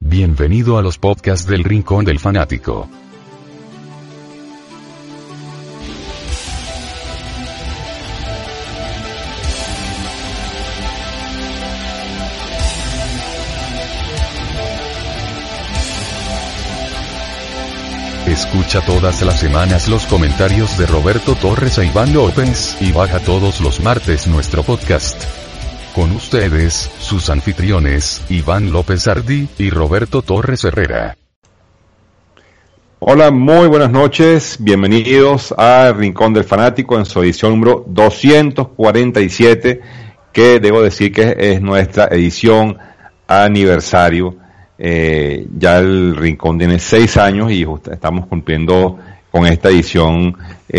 Bienvenido a los podcasts del Rincón del Fanático. Escucha todas las semanas los comentarios de Roberto Torres e Iván López, y baja todos los martes nuestro podcast. Con ustedes, sus anfitriones, Iván López Ardi y Roberto Torres Herrera. Hola, muy buenas noches, bienvenidos a Rincón del Fanático en su edición número 247, que debo decir que es nuestra edición aniversario. Ya el Rincón tiene 6 años y estamos cumpliendo con esta edición,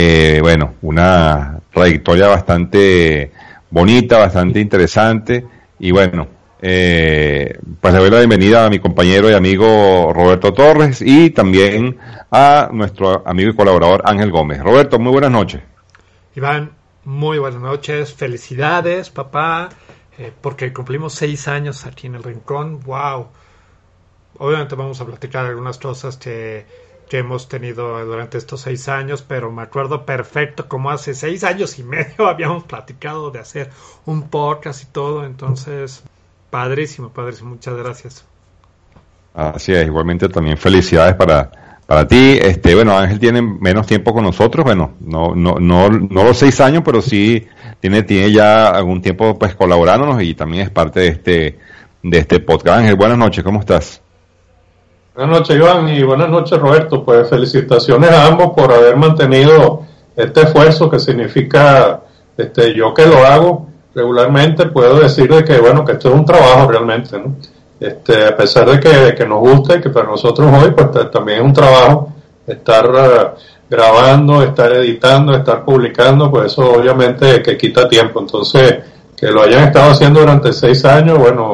una trayectoria bastante bonita, bastante interesante, y pues le doy la bienvenida a mi compañero y amigo Roberto Torres y también a nuestro amigo y colaborador Ángel Gómez. Roberto, muy buenas noches. Iván, muy buenas noches, felicidades papá, porque cumplimos 6 años aquí en el Rincón. Wow. Obviamente vamos a platicar algunas cosas que hemos tenido durante estos 6 años, pero me acuerdo perfecto como hace 6 años y medio habíamos platicado de hacer un podcast y todo, entonces padrísimo, muchas gracias. Así es, igualmente también felicidades para ti. Ángel tiene menos tiempo con nosotros, no los 6 años, pero sí tiene ya algún tiempo pues colaborándonos y también es parte de este podcast. Ángel, buenas noches, ¿cómo estás? Buenas noches, Iván, y buenas noches, Roberto. Pues felicitaciones a ambos por haber mantenido este esfuerzo que significa, yo que lo hago regularmente, puedo decir de que, que esto es un trabajo realmente, ¿no? A pesar de que nos guste, que para nosotros hoy, pues también es un trabajo estar grabando, estar editando, estar publicando, pues eso obviamente que quita tiempo. Entonces, que lo hayan estado haciendo durante 6 años,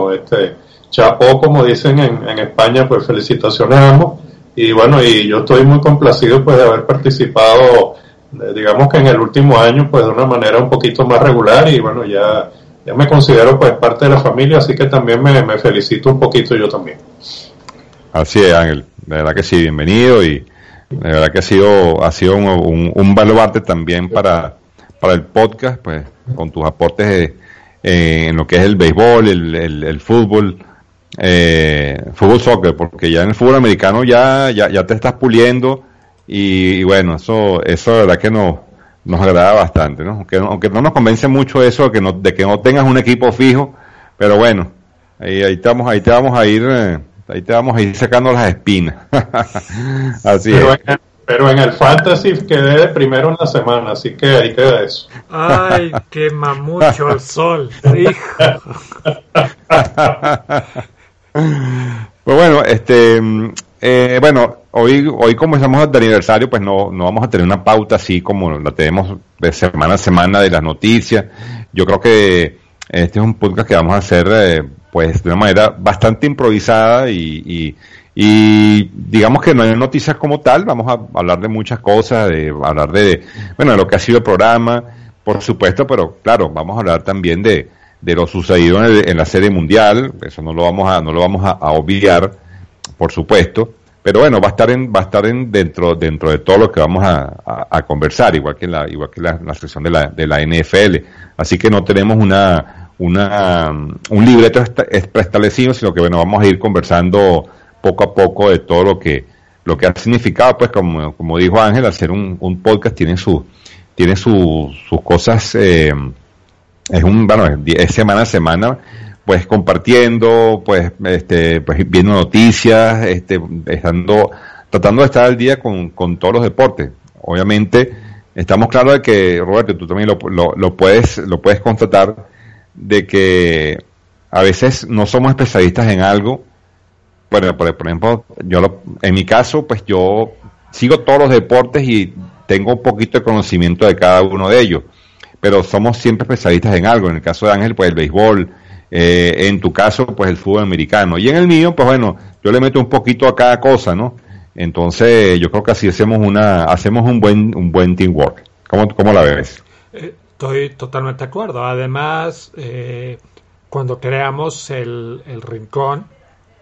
chapó, como dicen en España, pues felicitaciones a ambos, y yo estoy muy complacido pues de haber participado, digamos que en el último año pues de una manera un poquito más regular, y ya me considero pues parte de la familia, así que también me felicito un poquito yo también. Así es, Ángel, de verdad que sí, bienvenido, y de verdad que ha sido un baluarte también para el podcast, pues con tus aportes en lo que es el béisbol, el fútbol, fútbol soccer, porque ya en el fútbol americano ya te estás puliendo, y eso de verdad que nos agrada bastante, ¿no? Aunque no nos convence mucho eso de que no tengas un equipo fijo, pero ahí te vamos a ir sacando las espinas. Así es. Pero en el fantasy quedé de primero en la semana, así que ahí queda eso. Ay, quema mucho el sol, hijo. Pues hoy como estamos de aniversario, pues no vamos a tener una pauta así como la tenemos de semana a semana de las noticias. Yo creo que este es un podcast que vamos a hacer pues de una manera bastante improvisada, y digamos que no hay noticias como tal. Vamos a hablar de muchas cosas, hablar de lo que ha sido el programa, por supuesto, pero claro, vamos a hablar también de lo sucedido en la Serie Mundial. Eso no lo vamos a obviar, por supuesto, pero va a estar dentro de todo lo que vamos a conversar, igual que la sección de la NFL. Así que no tenemos un libreto preestablecido, sino que vamos a ir conversando poco a poco de todo lo que ha significado, pues como dijo Ángel, hacer un podcast tiene sus cosas. Es semana a semana, pues compartiendo, pues viendo noticias, tratando de estar al día con todos los deportes. Obviamente estamos claros de que, Roberto, tú también lo puedes constatar, de que a veces no somos especialistas en algo. Bueno, por ejemplo, en mi caso, pues yo sigo todos los deportes y tengo un poquito de conocimiento de cada uno de ellos, pero somos siempre especialistas en algo. En el caso de Ángel, pues el béisbol, en tu caso, pues el fútbol americano, y en el mío, pues yo le meto un poquito a cada cosa, ¿no? Entonces, yo creo que así hacemos un buen teamwork. ¿Cómo la ves? Estoy totalmente de acuerdo. Además, cuando creamos el Rincón,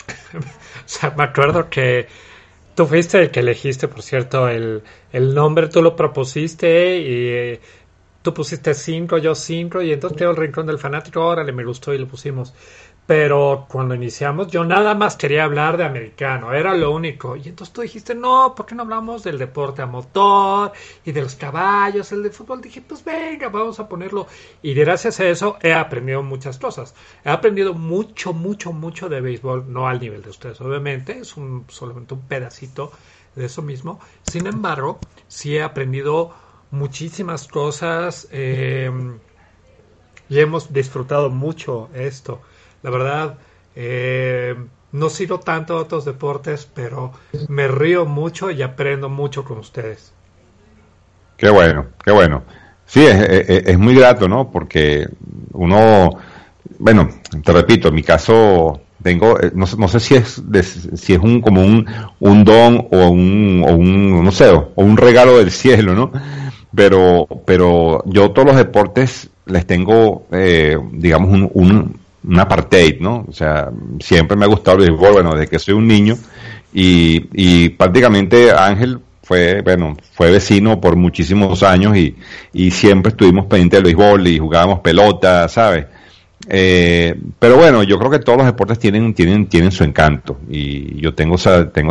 O sea, me acuerdo que tú fuiste el que elegiste, por cierto, el nombre, tú lo propusiste y tú pusiste 5, yo 5, y entonces quedó el Rincón del Fanático, órale, me gustó y lo pusimos. Pero cuando iniciamos, yo nada más quería hablar de americano, era lo único. Y entonces tú dijiste, no, ¿por qué no hablamos del deporte a motor y de los caballos, el de fútbol? Dije, pues venga, vamos a ponerlo. Y gracias a eso he aprendido muchas cosas. He aprendido mucho, mucho, mucho de béisbol, no al nivel de ustedes, obviamente, es solamente un pedacito de eso mismo. Sin embargo, sí he aprendido muchísimas cosas y hemos disfrutado mucho esto. La verdad, no sigo tanto otros deportes, pero me río mucho y aprendo mucho con ustedes. Qué bueno, qué bueno. Sí, es muy grato, ¿no? Porque uno, bueno, te repito, en mi caso tengo, no sé si si es como un don o un, no sé, o un regalo del cielo, ¿no? Pero yo todos los deportes les tengo, digamos, un apartheid, ¿no? O sea, siempre me ha gustado el béisbol, bueno, desde que soy un niño, y prácticamente Ángel fue vecino por muchísimos años y siempre estuvimos pendientes del béisbol y jugábamos pelota, ¿sabes? Pero bueno, yo creo que todos los deportes tienen su encanto, y yo tengo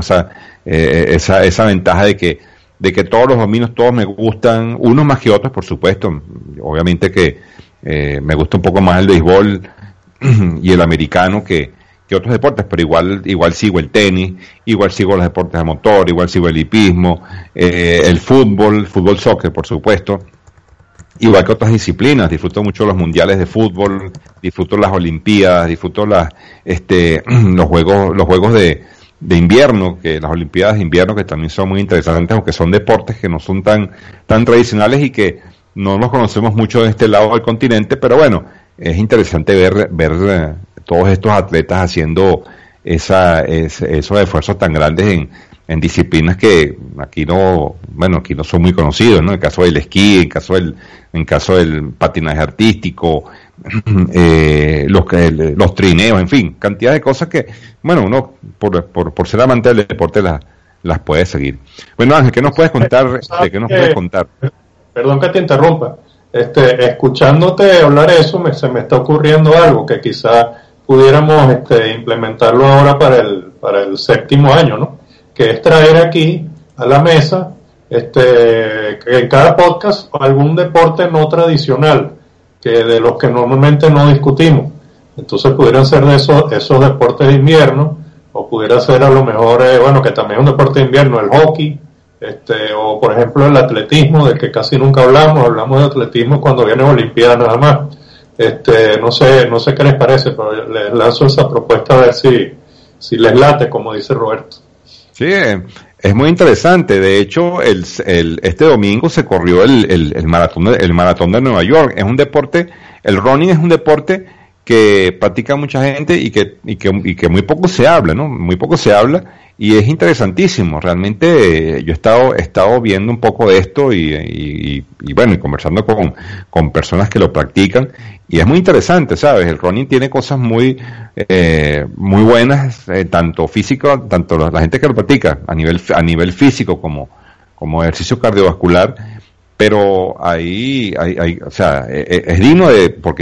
esa ventaja de que todos los dominios, todos me gustan, unos más que otros, por supuesto. Obviamente que me gusta un poco más el béisbol y el americano que otros deportes, pero igual sigo el tenis, igual sigo los deportes de motor, igual sigo el hipismo, el fútbol soccer, por supuesto, igual que otras disciplinas. Disfruto mucho los mundiales de fútbol, disfruto las olimpiadas, disfruto los juegos de invierno, que las olimpiadas de invierno, que también son muy interesantes, aunque son deportes que no son tan tradicionales y que no los conocemos mucho de este lado del continente, pero bueno, es interesante ver todos estos atletas haciendo esos esfuerzos tan grandes en disciplinas que aquí no son muy conocidos, ¿no? En el caso del esquí, en caso del patinaje artístico, los trineos, en fin, cantidad de cosas que, bueno, uno por ser amante del deporte las puede seguir. Bueno, Ángel, ¿qué nos puedes contar? ¿Qué nos puedes contar? Perdón que te interrumpa. Escuchándote hablar eso, se me está ocurriendo algo que quizá pudiéramos implementarlo ahora para el séptimo año, ¿no? Que es traer aquí a la mesa, que en cada podcast, algún deporte no tradicional, que de los que normalmente no discutimos. Entonces pudieran ser de esos deportes de invierno, o pudiera ser a lo mejor, que también es un deporte de invierno, el hockey, o por ejemplo el atletismo, del que casi nunca hablamos de atletismo cuando viene Olimpiada nada más. No sé qué les parece, pero les lanzo esa propuesta a ver si les late, como dice Roberto. Sí, es muy interesante. De hecho, este domingo se corrió el maratón de Nueva York. Es un deporte, el running es un deporte que practica mucha gente y que muy poco se habla, ¿no? Muy poco se habla, y es interesantísimo. Realmente yo he estado viendo un poco de esto y conversando con personas que lo practican, y es muy interesante, ¿sabes? El running tiene cosas muy buenas, tanto físico, tanto la gente que lo practica a nivel físico como ejercicio cardiovascular. Pero ahí, o sea, es digno porque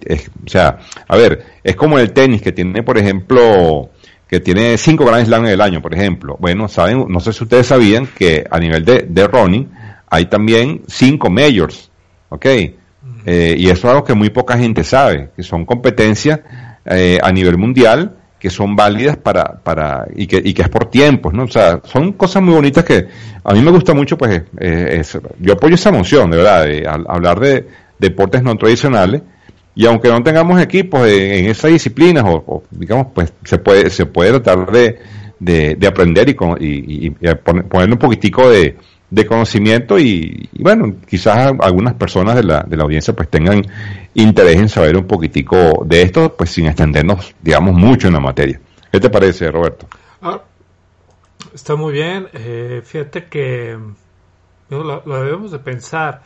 es como el tenis, que tiene, por ejemplo, que tiene 5 Grand Slam en el año, por ejemplo. Bueno, no sé si ustedes sabían que a nivel de running hay también 5 majors, ¿ok? Y eso es algo que muy poca gente sabe, que son competencias a nivel mundial, que son válidas y que es por tiempos, ¿no? O sea, son cosas muy bonitas que a mí me gusta mucho, pues, yo apoyo esa moción, de verdad, de hablar de deportes no tradicionales, y aunque no tengamos equipos en esas disciplinas, o digamos, pues, se puede tratar de aprender y ponerle un poquitico de conocimiento, y bueno, quizás algunas personas de la audiencia pues tengan interés en saber un poquitico de esto, pues sin extendernos, digamos, mucho en la materia. ¿Qué te parece, Roberto? Está muy bien. Fíjate que lo debemos de pensar.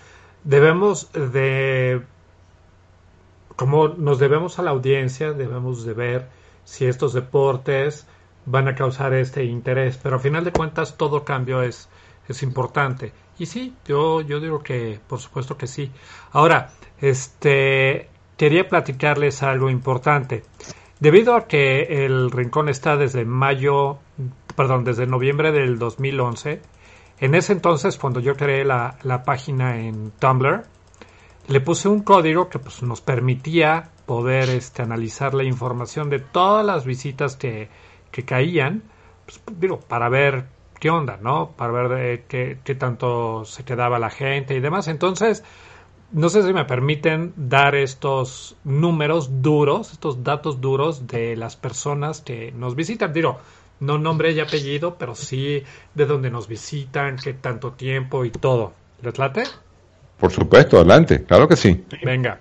Como nos debemos a la audiencia, debemos de ver si estos deportes van a causar este interés. Pero a final de cuentas todo cambio es importante. Y sí, yo digo que por supuesto que sí. Ahora, quería platicarles algo importante. Debido a que el Rincón está desde noviembre del 2011, en ese entonces, cuando yo creé la página en Tumblr, le puse un código que pues, nos permitía poder analizar la información de todas las visitas que caían, pues, para ver qué onda, ¿no? Para ver qué tanto se quedaba la gente y demás. Entonces, no sé si me permiten dar estos números duros, estos datos duros de las personas que nos visitan. No nombre y apellido, pero sí de dónde nos visitan, qué tanto tiempo y todo. ¿Les late? Por supuesto, adelante, claro que sí. Venga.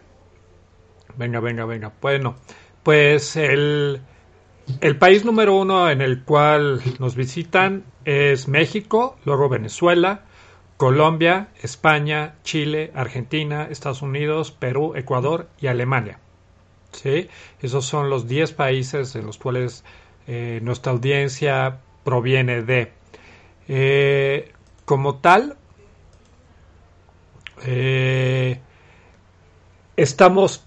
Bueno, pues el país número 1 en el cual nos visitan es México, luego Venezuela, Colombia, España, Chile, Argentina, Estados Unidos, Perú, Ecuador y Alemania. ¿Sí? Esos son los 10 países en los cuales nuestra audiencia proviene de. Como tal, estamos,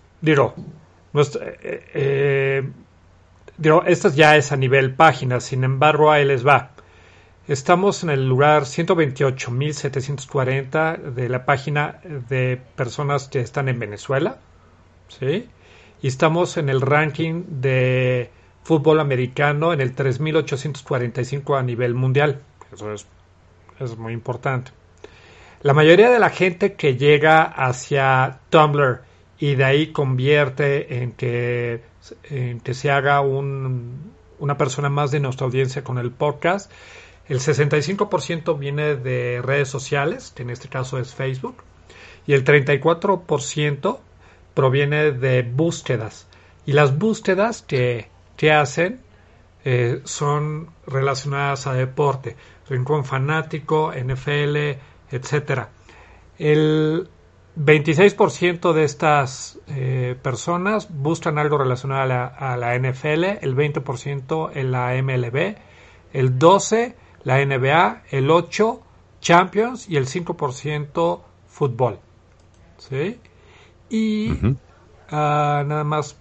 esto ya es a nivel página, sin embargo, ahí les va. Estamos en el lugar 128.740 de la página de personas que están en Venezuela, ¿sí? Y estamos en el ranking de fútbol americano en el 3.845 a nivel mundial. Eso es muy importante. La mayoría de la gente que llega hacia Tumblr y de ahí convierte en que se haga una persona más de nuestra audiencia con el podcast, el 65% viene de redes sociales, que en este caso es Facebook, y el 34% proviene de búsquedas. Y las búsquedas que hacen son relacionadas a deporte, Rincón Fanático, NFL, etcétera. El 26% de estas personas buscan algo relacionado a la NFL, el 20% en la MLB, el 12% la NBA, el 8% Champions y el 5% fútbol. ¿Sí? Y nada más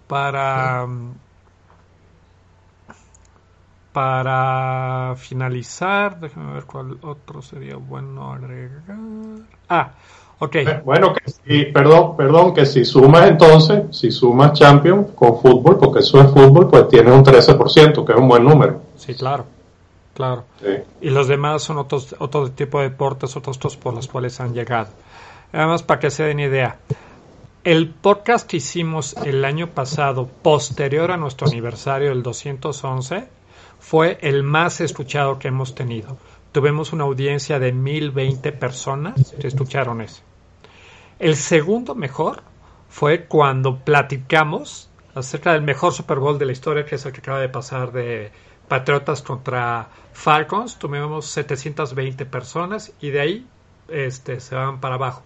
para finalizar, déjame ver cuál otro sería bueno agregar. Ok. Bueno, que si, perdón, que si sumas Champions con fútbol, porque eso es fútbol, pues tienes un 13%, que es un buen número. Sí, claro. Sí. Y los demás son otro tipo de deportes, otros por los cuales han llegado. Además, para que se den idea, el podcast que hicimos el año pasado, posterior a nuestro aniversario, el 211, fue el más escuchado que hemos tenido. Tuvimos una audiencia de 1,020 personas que escucharon eso. El segundo mejor fue cuando platicamos acerca del mejor Super Bowl de la historia, que es el que acaba de pasar de Patriotas contra Falcons. Tuvimos 720 personas y de ahí se van para abajo.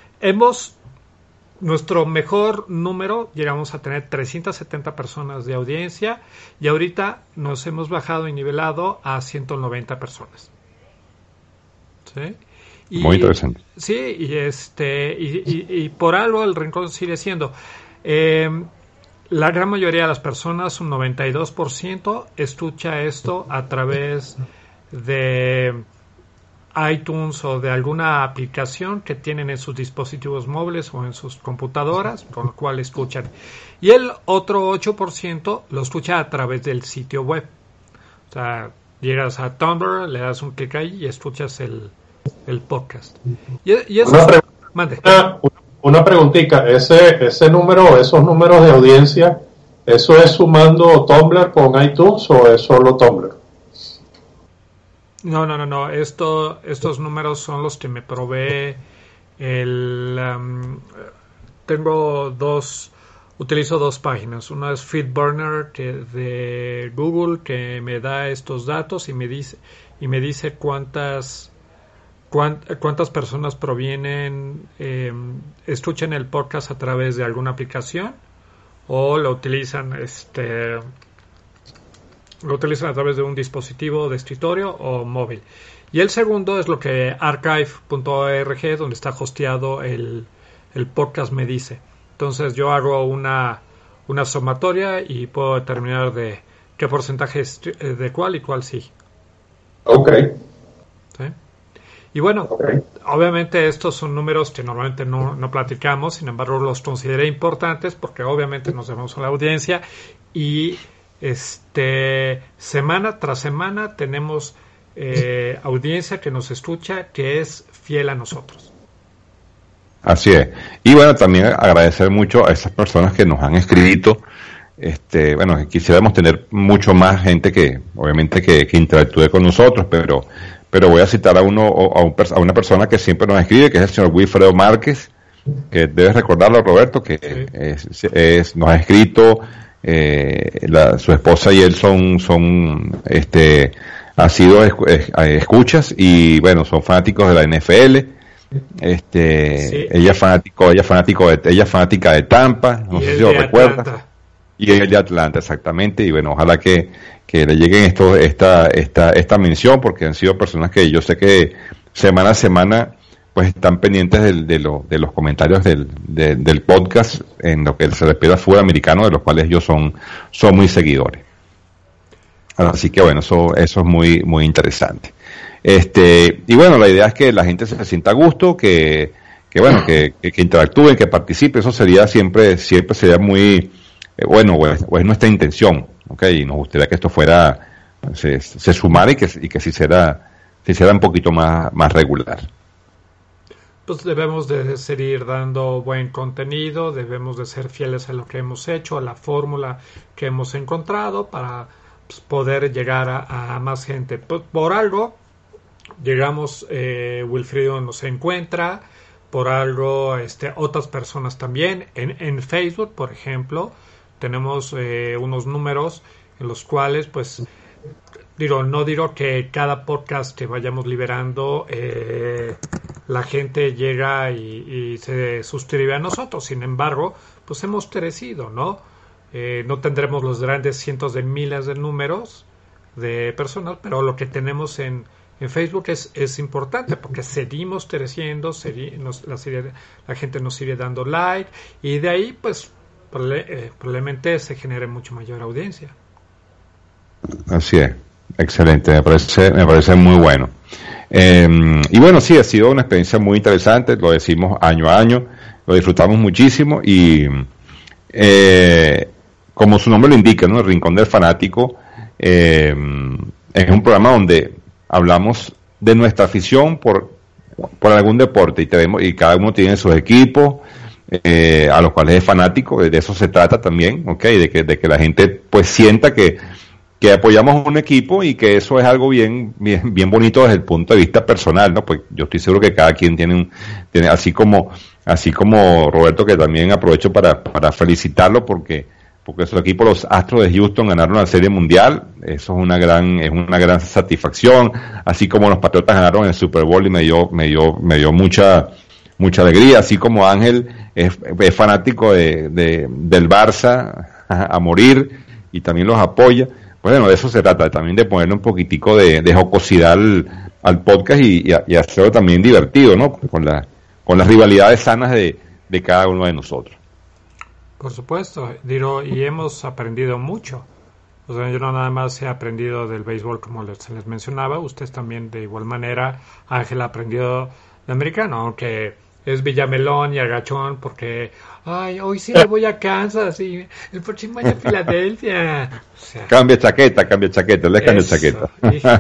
Nuestro mejor número, llegamos a tener 370 personas de audiencia y ahorita nos hemos bajado y nivelado a 190 personas. ¿Sí? Muy interesante. Sí, y por algo el Rincón sigue siendo. La gran mayoría de las personas, un 92%, escucha esto a través de iTunes o de alguna aplicación que tienen en sus dispositivos móviles o en sus computadoras, con lo cual escuchan. Y el otro 8% lo escucha a través del sitio web. O sea, llegas a Tumblr, le das un clic ahí y escuchas el podcast. Y eso mande. Una preguntita, ese número, esos números de audiencia, ¿eso es sumando Tumblr con iTunes o es solo Tumblr? No. Estos números son los que me provee utilizo dos páginas. Una es Feedburner de Google, que me da estos datos y me dice cuántas personas provienen, escuchan el podcast a través de alguna aplicación o lo utilizan lo utilizan a través de un dispositivo de escritorio o móvil. Y el segundo es lo que archive.org, donde está hosteado el podcast me dice. Entonces yo hago una sumatoria y puedo determinar de qué porcentaje es de cuál y cuál sí. Ok. ¿Sí? Y bueno, obviamente estos son números que normalmente no platicamos, sin embargo los consideré importantes porque obviamente nos debemos a la audiencia y semana tras semana tenemos audiencia que nos escucha, que es fiel a nosotros. Así es. Y bueno, también agradecer mucho a esas personas que nos han escrito. Bueno, quisiéramos tener mucho más gente que, obviamente, que interactúe con nosotros, pero voy a citar a una persona que siempre nos escribe, que es el señor Wilfredo Márquez, que debes recordarlo, Roberto, que nos ha escrito, su esposa y él han sido escuchas y bueno, son fanáticos de la NFL. Ella es fanática de Tampa, no sé si lo recuerdas. Y el de Atlanta, exactamente, y bueno, ojalá que le lleguen esta mención, porque han sido personas que yo sé que semana a semana pues están pendientes de los comentarios del podcast en lo que se refiere al fútbol americano, de los cuales ellos son muy seguidores. Así que bueno, eso es muy, muy interesante. Y bueno, la idea es que la gente se sienta a gusto, que interactúen, que participe. Eso siempre sería muy bueno, o es nuestra intención, ¿okay? Y nos gustaría que esto se sumara y que se hiciera un poquito más regular. Pues debemos de seguir dando buen contenido, debemos de ser fieles a lo que hemos hecho, a la fórmula que hemos encontrado para poder llegar a más gente. Por algo llegamos, Wilfrido nos encuentra, por algo otras personas también. En Facebook, por ejemplo, tenemos unos números en los cuales, pues, no digo que cada podcast que vayamos liberando la gente llega y se suscribe a nosotros. Sin embargo, pues hemos crecido, ¿no? No tendremos los grandes cientos de miles de números de personas, pero lo que tenemos en Facebook es importante porque seguimos creciendo, la gente nos sigue dando like y de ahí pues probablemente se genere mucho mayor audiencia. Así es, excelente, me parece muy bueno. Y bueno, sí, ha sido una experiencia muy interesante, lo decimos año a año, lo disfrutamos muchísimo y como su nombre lo indica, ¿no? El Rincón del Fanático es un programa donde hablamos de nuestra afición por algún deporte y cada uno tiene sus equipos a los cuales es fanático, de eso se trata también, ¿okay? De que la gente pues sienta que apoyamos un equipo y que eso es algo bien bonito desde el punto de vista personal, ¿no? Pues yo estoy seguro que cada quien tiene así como Roberto, que también aprovecho para felicitarlo porque su equipo, los Astros de Houston, ganaron la Serie Mundial. Eso es una gran satisfacción, así como los Patriotas ganaron el Super Bowl y me dio mucha alegría, así como Ángel es fanático del Barça a morir y también los apoya. Bueno, de eso se trata, también de ponerle un poquitico de jocosidad al podcast y hacerlo también divertido, ¿no? Con las rivalidades sanas de cada uno de nosotros. Por supuesto, y hemos aprendido mucho. O sea, yo no nada más he aprendido del béisbol como se les mencionaba, ustedes también de igual manera. Ángel ha aprendido de americano, aunque es Villamelón y agachón porque hoy sí le voy a Kansas y el próximo año a Filadelfia. O sea, cambia chaqueta, cambia chaqueta.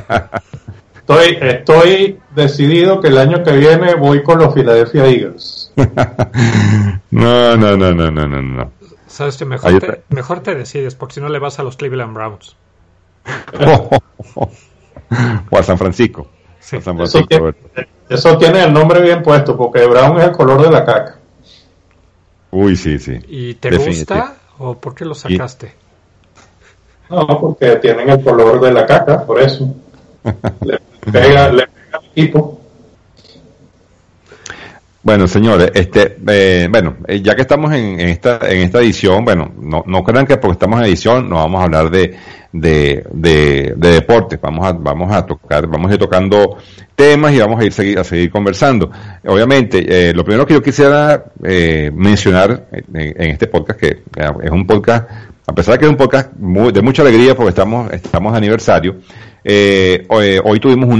Estoy decidido que el año que viene voy con los Philadelphia Eagles. No. Sabes que mejor te decides, porque si no le vas a los Cleveland Browns. O a San Francisco. Sí. A San Francisco. Eso tiene el nombre bien puesto, porque Brown es el color de la caca. Uy, sí. ¿Y te gusta o por qué lo sacaste? No, porque tienen el color de la caca, por eso. Le pega al equipo. Bueno, señores, ya que estamos en esta edición, bueno, no crean que porque estamos en edición no vamos a hablar de deportes, vamos a ir tocando temas y vamos a seguir conversando. Obviamente, lo primero que yo quisiera mencionar en este podcast, que es un podcast, a pesar de que es un podcast de mucha alegría porque estamos de aniversario, hoy tuvimos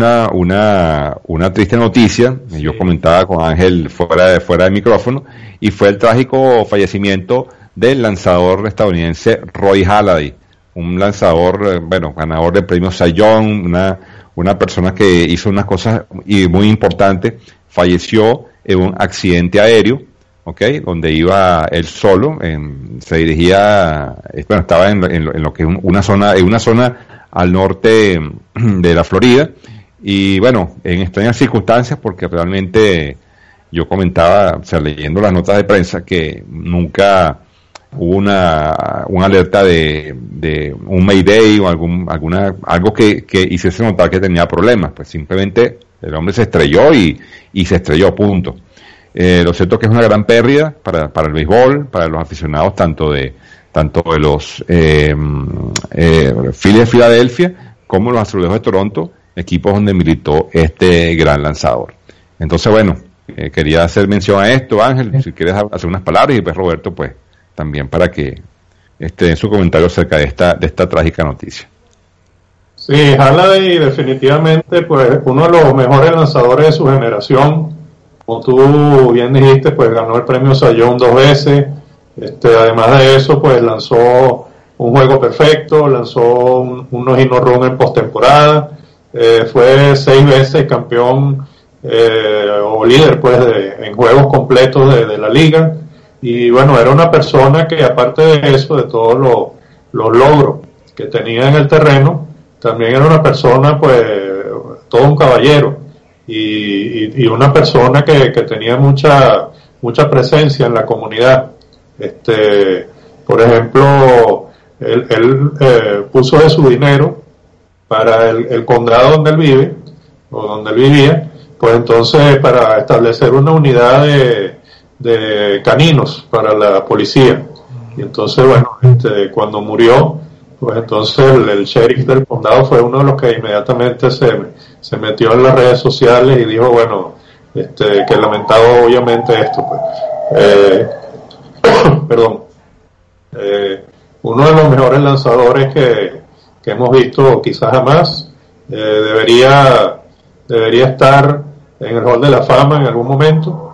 una triste noticia. Sí. Yo comentaba con Ángel fuera de micrófono, y fue el trágico fallecimiento del lanzador estadounidense Roy Halladay, un lanzador, ganador del premio Cy Young, una persona que hizo unas cosas muy importantes. Falleció en un accidente aéreo, donde iba él solo, se dirigía, estaba en lo que es una zona al norte de la Florida, y en extrañas circunstancias, porque realmente yo comentaba, leyendo las notas de prensa, que nunca hubo una alerta de un Mayday o algo que hiciese notar que tenía problemas. Pues simplemente el hombre se estrelló y se estrelló, punto. Lo cierto es que es una gran pérdida para el béisbol, para los aficionados tanto de los Phillies de Filadelfia como los Azulejos de Toronto, equipos donde militó este gran lanzador. Entonces, quería hacer mención a esto, Ángel, si quieres hacer unas palabras, y pues Roberto, pues también para que esté en su comentario acerca de esta trágica noticia. Sí, Halladay definitivamente pues uno de los mejores lanzadores de su generación. Como tú bien dijiste, pues ganó el premio Cy Young 2 veces. Además de eso, pues lanzó un juego perfecto, lanzó unos hit run en postemporada, fue 6 veces campeón o líder pues en juegos completos de la liga. Y era una persona que, aparte de eso, de todos los logros que tenía en el terreno, también era una persona pues todo un caballero, y una persona que tenía mucha presencia en la comunidad. Por ejemplo, él puso de su dinero para el condado donde él vive, o donde él vivía, pues entonces para establecer una unidad de caninos para la policía. Y entonces, cuando murió, pues entonces el sheriff del condado fue uno de los que inmediatamente se metió en las redes sociales y dijo, que lamentaba obviamente esto, pues. Perdón. Uno de los mejores lanzadores que hemos visto quizás jamás. Debería estar en el Hall de la Fama en algún momento.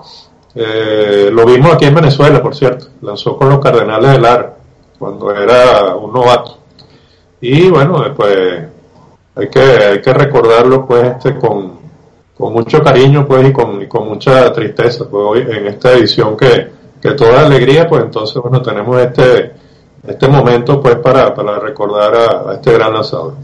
Lo vimos aquí en Venezuela, por cierto. Lanzó con los Cardenales de Lara cuando era un novato. Y pues hay que recordarlo pues con mucho cariño pues y con mucha tristeza pues hoy en esta edición que toda alegría, pues entonces tenemos este momento pues para recordar a este gran lanzador.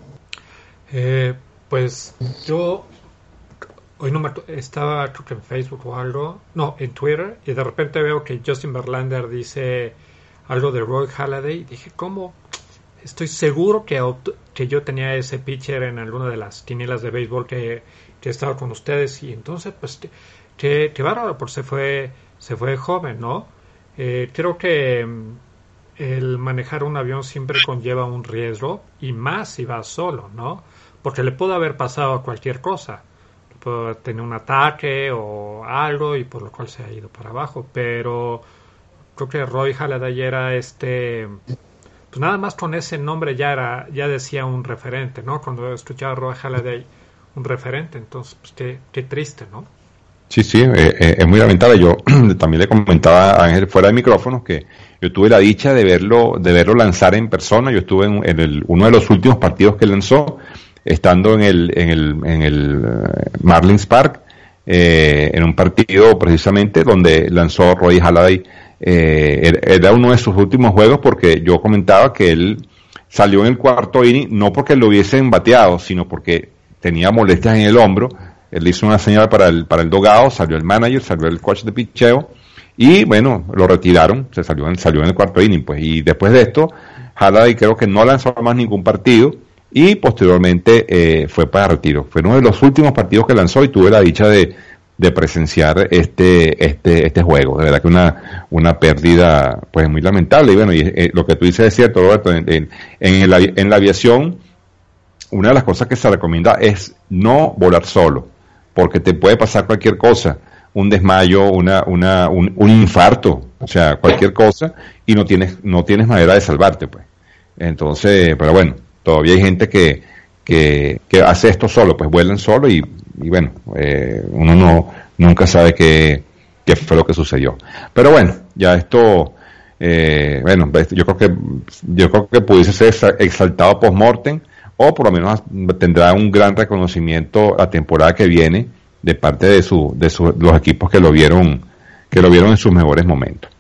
Pues yo hoy estaba, creo que en Facebook o algo, no, en Twitter, y de repente veo que Justin Verlander dice algo de Roy Halladay, y dije, ¿cómo? Estoy seguro que yo tenía ese pitcher en alguna de las quinielas de béisbol que estaba con ustedes, y entonces pues que bárbaro, porque se fue joven, ¿no? Creo que el manejar un avión siempre conlleva un riesgo, y más si va solo, ¿no? Porque le puede haber pasado a cualquier cosa. Puede tener un ataque o algo, y por lo cual se ha ido para abajo. Pero creo que Roy Halladay era pues nada más con ese nombre ya decía un referente, ¿no? Cuando escuchaba a Roy Halladay, un referente. Entonces, pues qué triste, ¿no? Sí, es muy lamentable. Yo también le comentaba a Ángel fuera de micrófonos que yo tuve la dicha de verlo lanzar en persona. Yo estuve en uno de los últimos partidos que lanzó, estando en el Marlins Park, en un partido precisamente donde lanzó Roy Halladay. Era uno de sus últimos juegos, porque yo comentaba que él salió en el cuarto inning no porque lo hubiesen bateado, sino porque tenía molestias en el hombro. Él hizo una señal para el dogado, salió el manager, salió el coach de picheo, y lo retiraron, salió en el cuarto inning, pues. Y después de esto, Halladay creo que no lanzó más ningún partido, y posteriormente fue para retiro. Fue uno de los últimos partidos que lanzó, y tuve la dicha de de presenciar este juego. De verdad que una pérdida pues muy lamentable. Y bueno, lo que tú dices es cierto, Roberto. En la aviación, una de las cosas que se recomienda es no volar solo, porque te puede pasar cualquier cosa, un desmayo, un infarto, o sea, cualquier cosa, y no tienes manera de salvarte, pues. Entonces, pero bueno, todavía hay gente que hace esto solo, pues vuelan solo y bueno, uno nunca sabe qué fue lo que sucedió. Pero bueno, ya esto, bueno, yo creo que pudiese ser exaltado post-mortem, o por lo menos tendrá un gran reconocimiento la temporada que viene de parte de los equipos que lo vieron en sus mejores momentos.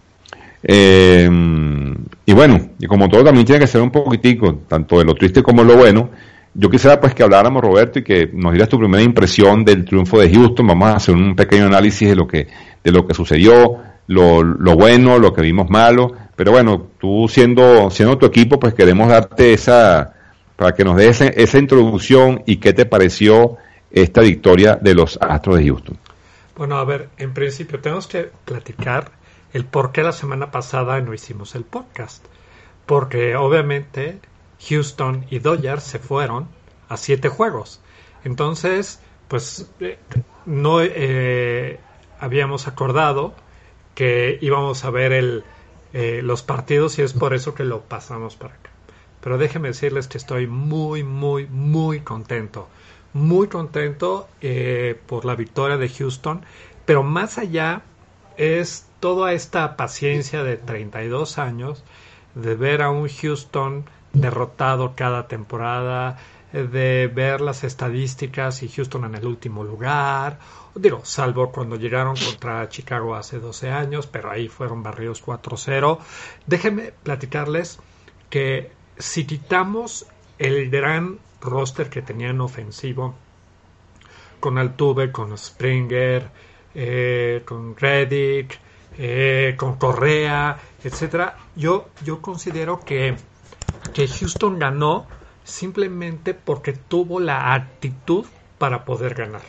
Y bueno, y como todo también tiene que ser un poquitico, tanto de lo triste como de lo bueno, yo quisiera pues que habláramos, Roberto, y que nos dieras tu primera impresión del triunfo de Houston. Vamos a hacer un pequeño análisis de lo que sucedió, lo bueno, lo que vimos malo, pero bueno, tú siendo tu equipo, pues queremos darte para que nos des esa introducción y qué te pareció esta victoria de los Astros de Houston. Bueno, a ver, en principio tenemos que platicar el por qué la semana pasada no hicimos el podcast. Porque obviamente Houston y Dodgers se fueron a 7 juegos. Entonces, pues no habíamos acordado que íbamos a ver los partidos y es por eso que lo pasamos para acá. Pero déjenme decirles que estoy muy, muy, muy contento. Muy contento por la victoria de Houston. Pero más allá es toda esta paciencia de 32 años de ver a un Houston derrotado cada temporada, de ver las estadísticas y Houston en el último lugar, digo, salvo cuando llegaron contra Chicago hace 12 años, pero ahí fueron barridos 4-0. Déjenme platicarles que si quitamos el gran roster que tenían ofensivo, con Altuve, con Springer, con Reddick, con Correa, etcétera, yo considero que Houston ganó simplemente porque tuvo la actitud para poder ganar.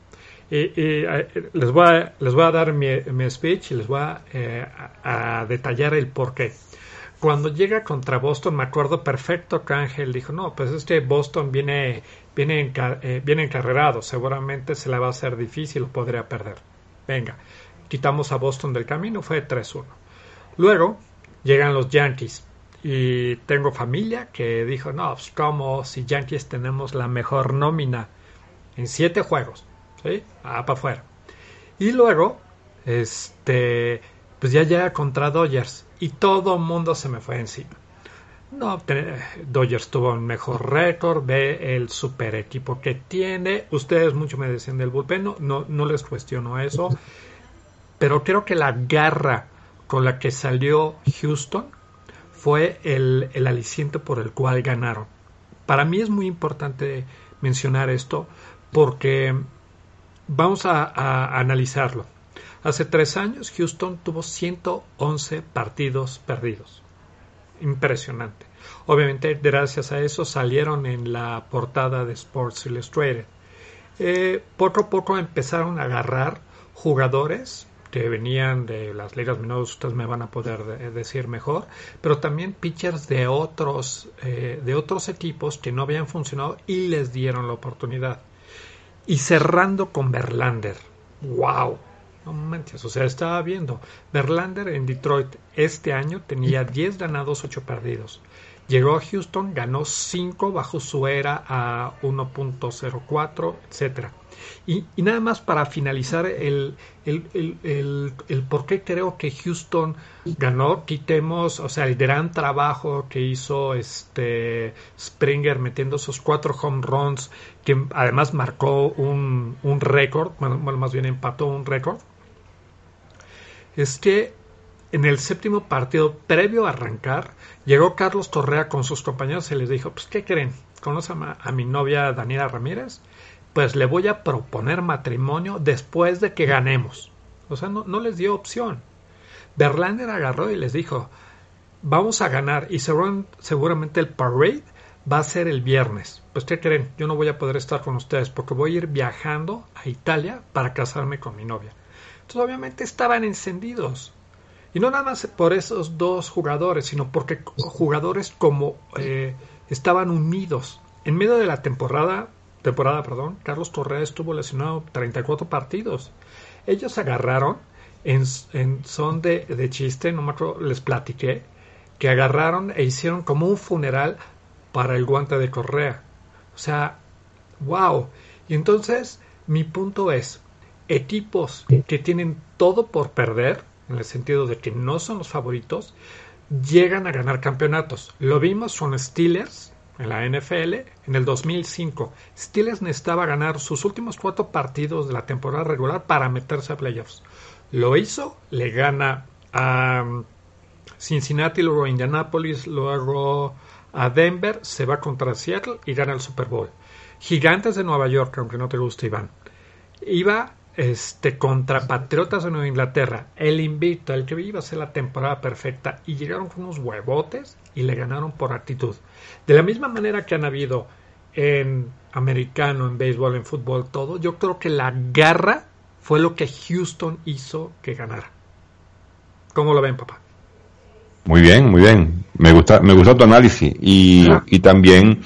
Les voy a dar mi speech y les voy a detallar el porqué. Cuando llega contra Boston, me acuerdo perfecto que Ángel dijo, no, pues Boston viene encarrerado, seguramente se la va a hacer difícil o podría perder. Venga, quitamos a Boston del camino, fue 3-1. Luego llegan los Yankees y tengo familia que dijo, no, pues como si Yankees tenemos la mejor nómina en 7 juegos, ¿sí? Para afuera. Y luego, pues ya llega contra Dodgers y todo el mundo se me fue encima. No, Dodgers tuvo un mejor récord, ve el super equipo que tiene. Ustedes mucho me decían del bullpen, no les cuestiono eso. Pero creo que la garra con la que salió Houston fue el aliciente por el cual ganaron. Para mí es muy importante mencionar esto porque vamos a analizarlo. Hace 3 años Houston tuvo 111 partidos perdidos. Impresionante. Obviamente gracias a eso salieron en la portada de Sports Illustrated. Poco a poco empezaron a agarrar jugadores que venían de las ligas menores, ustedes me van a poder decir mejor, pero también pitchers de otros equipos que no habían funcionado y les dieron la oportunidad. Y cerrando con Verlander. ¡Wow! No manches, o sea, estaba viendo. Verlander en Detroit este año tenía 10 ganados, 8 perdidos. Llegó a Houston, ganó 5, bajó su era a 1.04, etcétera. Y nada más para finalizar el por qué creo que Houston ganó, quitemos, o sea, el gran trabajo que hizo Springer metiendo esos 4 home runs, que además marcó un récord, bueno, más bien empató un récord. Es que en el 7º partido, previo a arrancar, llegó Carlos Correa con sus compañeros y les dijo, pues, ¿qué creen? ¿Conocen a mi novia Daniela Ramírez? Pues le voy a proponer matrimonio después de que ganemos. O sea, no les dio opción. Verlander agarró y les dijo, vamos a ganar. Y seguramente el parade va a ser el viernes. Pues, ¿qué creen? Yo no voy a poder estar con ustedes porque voy a ir viajando a Italia para casarme con mi novia. Entonces, obviamente, estaban encendidos. Y no nada más por esos dos jugadores, sino porque jugadores como estaban unidos. En medio de la temporada, Carlos Correa estuvo lesionado 34 partidos. Ellos agarraron, en son de chiste, no me acuerdo, les platiqué, que agarraron e hicieron como un funeral para el guante de Correa. O sea, wow. Y entonces, mi punto es, equipos que tienen todo por perder, en el sentido de que no son los favoritos, llegan a ganar campeonatos. Lo vimos con Steelers en la NFL en el 2005. Steelers necesitaba ganar sus últimos 4 partidos de la temporada regular para meterse a playoffs. Lo hizo, le gana a Cincinnati, luego a Indianapolis, luego a Denver, se va contra Seattle y gana el Super Bowl. Gigantes de Nueva York, aunque no te guste, Iván, iba contra Patriotas de Nueva Inglaterra, el invicto, el que iba a ser la temporada perfecta, y llegaron con unos huevotes y le ganaron por actitud. De la misma manera que han habido en americano, en béisbol, en fútbol, todo, yo creo que la garra fue lo que Houston hizo que ganara. ¿Cómo lo ven, papá? Muy bien, muy bien. Me gusta tu análisis y también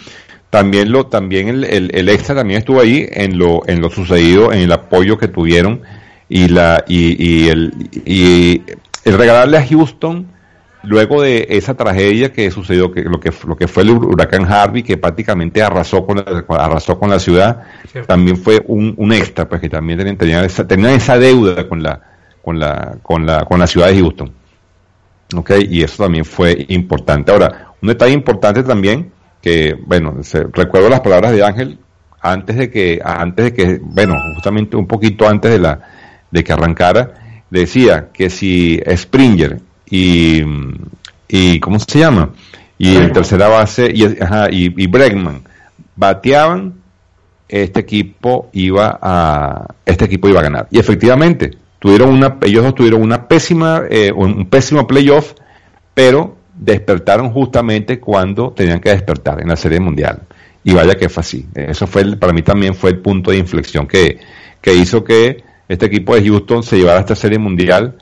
el extra también estuvo ahí en lo sucedido, en el apoyo que tuvieron y el regalarle a Houston luego de esa tragedia que sucedió, que lo que fue el huracán Harvey, que prácticamente arrasó con la ciudad. Cierto. También fue un extra, pues, que también tenían esa deuda con la ciudad de Houston. Okay, y eso también fue importante. Ahora, un detalle importante también, que, bueno, recuerdo las palabras de Ángel antes de que, bueno, justamente un poquito antes de que arrancara, decía que si Springer y ¿cómo se llama? Y en tercera base y Bregman bateaban, este equipo iba a ganar. Y efectivamente, ellos dos tuvieron un pésimo playoff, pero despertaron justamente cuando tenían que despertar en la Serie Mundial. Y vaya que fue así. Eso para mí también fue el punto de inflexión que hizo que este equipo de Houston se llevara a esta Serie Mundial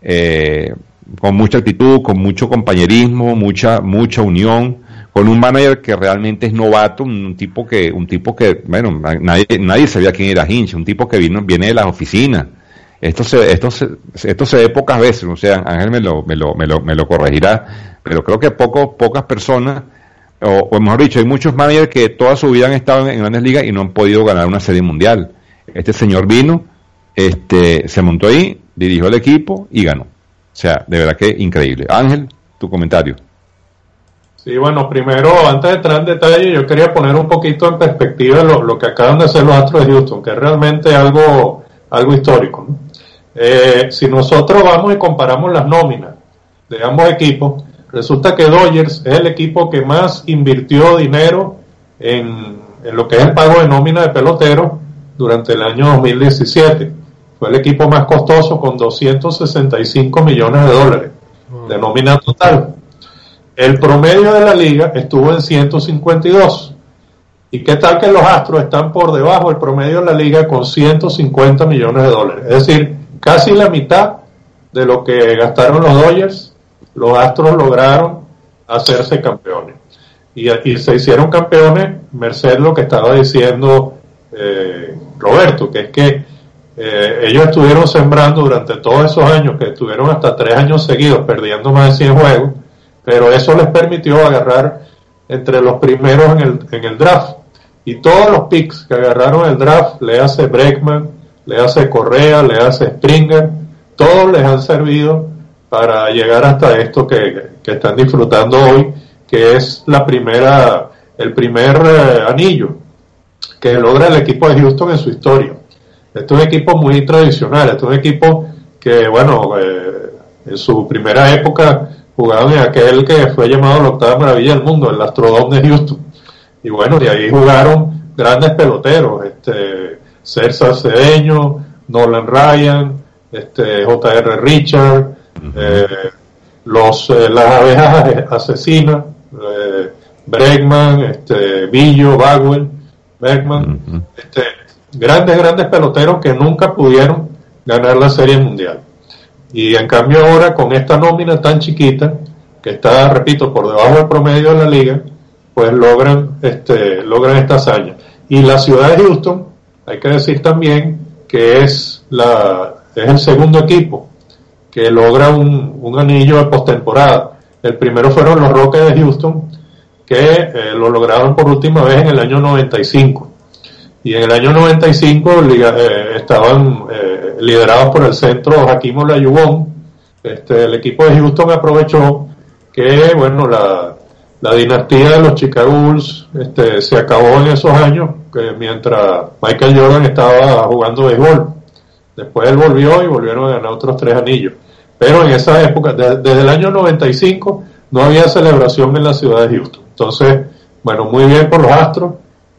con mucha actitud, con mucho compañerismo, mucha unión, con un manager que realmente es novato, un tipo que bueno, nadie sabía quién era Hinch, un tipo que viene de las oficinas. Esto se ve pocas veces, o sea, Ángel me lo corregirá, pero creo que pocas personas, o mejor dicho, hay muchos managers que toda su vida han estado en grandes ligas y no han podido ganar una Serie Mundial. Este señor vino, se montó ahí, dirigió el equipo y ganó. O sea, de verdad que increíble. Ángel, tu comentario. Sí, bueno, primero, antes de entrar en detalle, yo quería poner un poquito en perspectiva lo que acaban de hacer los Astros de Houston, que es realmente algo histórico, ¿no? Si nosotros vamos y comparamos las nóminas de ambos equipos, resulta que Dodgers es el equipo que más invirtió dinero en lo que es el pago de nómina de peloteros durante el año 2017. Fue el equipo más costoso, con $265 millones de nómina total. El promedio de la liga estuvo en 152. ¿Y qué tal que los Astros están por debajo del promedio de la liga con $150 millones? Es decir, casi la mitad de lo que gastaron los Dodgers, los Astros lograron hacerse campeones. Y se hicieron campeones merced lo que estaba diciendo Roberto, que es que ellos estuvieron sembrando durante todos esos años, que estuvieron hasta 3 años seguidos perdiendo más de 100 juegos, pero eso les permitió agarrar entre los primeros en el draft. Y todos los picks que agarraron el draft, le hace Bregman, le hace Correa, le hace Springer, todos les han servido para llegar hasta esto que están disfrutando hoy, que es el primer anillo que logra el equipo de Houston en su historia. Este es un equipo muy tradicional, este es un equipo que, bueno, en su primera época jugaban en aquel que fue llamado la octava maravilla del mundo, el Astrodome de Houston. Y bueno, de ahí jugaron grandes peloteros, César Cedeño, Nolan Ryan, J.R. Richard, las abejas asesinas, Bregman, Billo, Bagwell, Bergman, grandes peloteros que nunca pudieron ganar la Serie Mundial. Y en cambio ahora, con esta nómina tan chiquita, que está, repito, por debajo del promedio de la liga, pues logran esta hazaña. Y la ciudad de Houston, hay que decir también que es el segundo equipo que logra un anillo de postemporada. El primero fueron los Rockets de Houston, que lo lograron por última vez en el año 95. Y en el año 95 estaban liderados por el centro Hakeem Olajuwon. El equipo de Houston aprovechó que, bueno, la dinastía de los Chicago Bulls se acabó en esos años, que mientras Michael Jordan estaba jugando béisbol. Después él volvió y volvieron a ganar otros 3 anillos. Pero en esa época, desde el año 95, no había celebración en la ciudad de Houston. Entonces, bueno, muy bien por los Astros,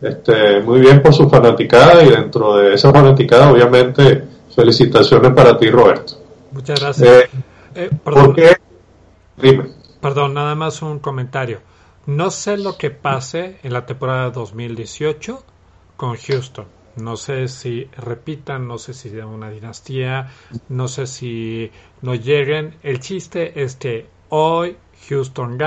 muy bien por su fanaticada, y dentro de esa fanaticada, obviamente, felicitaciones para ti, Roberto. Muchas gracias. Perdón, ¿Por qué? Dime. Perdón, nada más un comentario. No sé lo que pase en la temporada 2018 con Houston. No sé si repitan, no sé si sea una dinastía, no sé si no lleguen. El chiste es que hoy Houston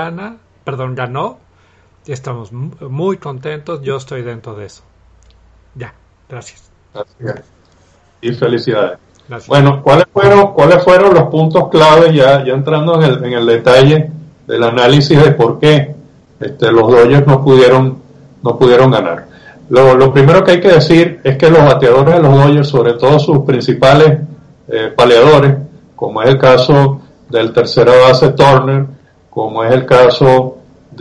ganó. Estamos muy contentos, yo estoy dentro de eso. Ya, gracias. Gracias. Y felicidades. Gracias. Bueno, ¿cuáles fueron los puntos clave, ya entrando en el detalle del análisis de por qué los Dodgers no pudieron ganar? Lo primero que hay que decir es que los bateadores de los Dodgers, sobre todo sus principales paleadores, como es el caso del tercera base Turner, como es el caso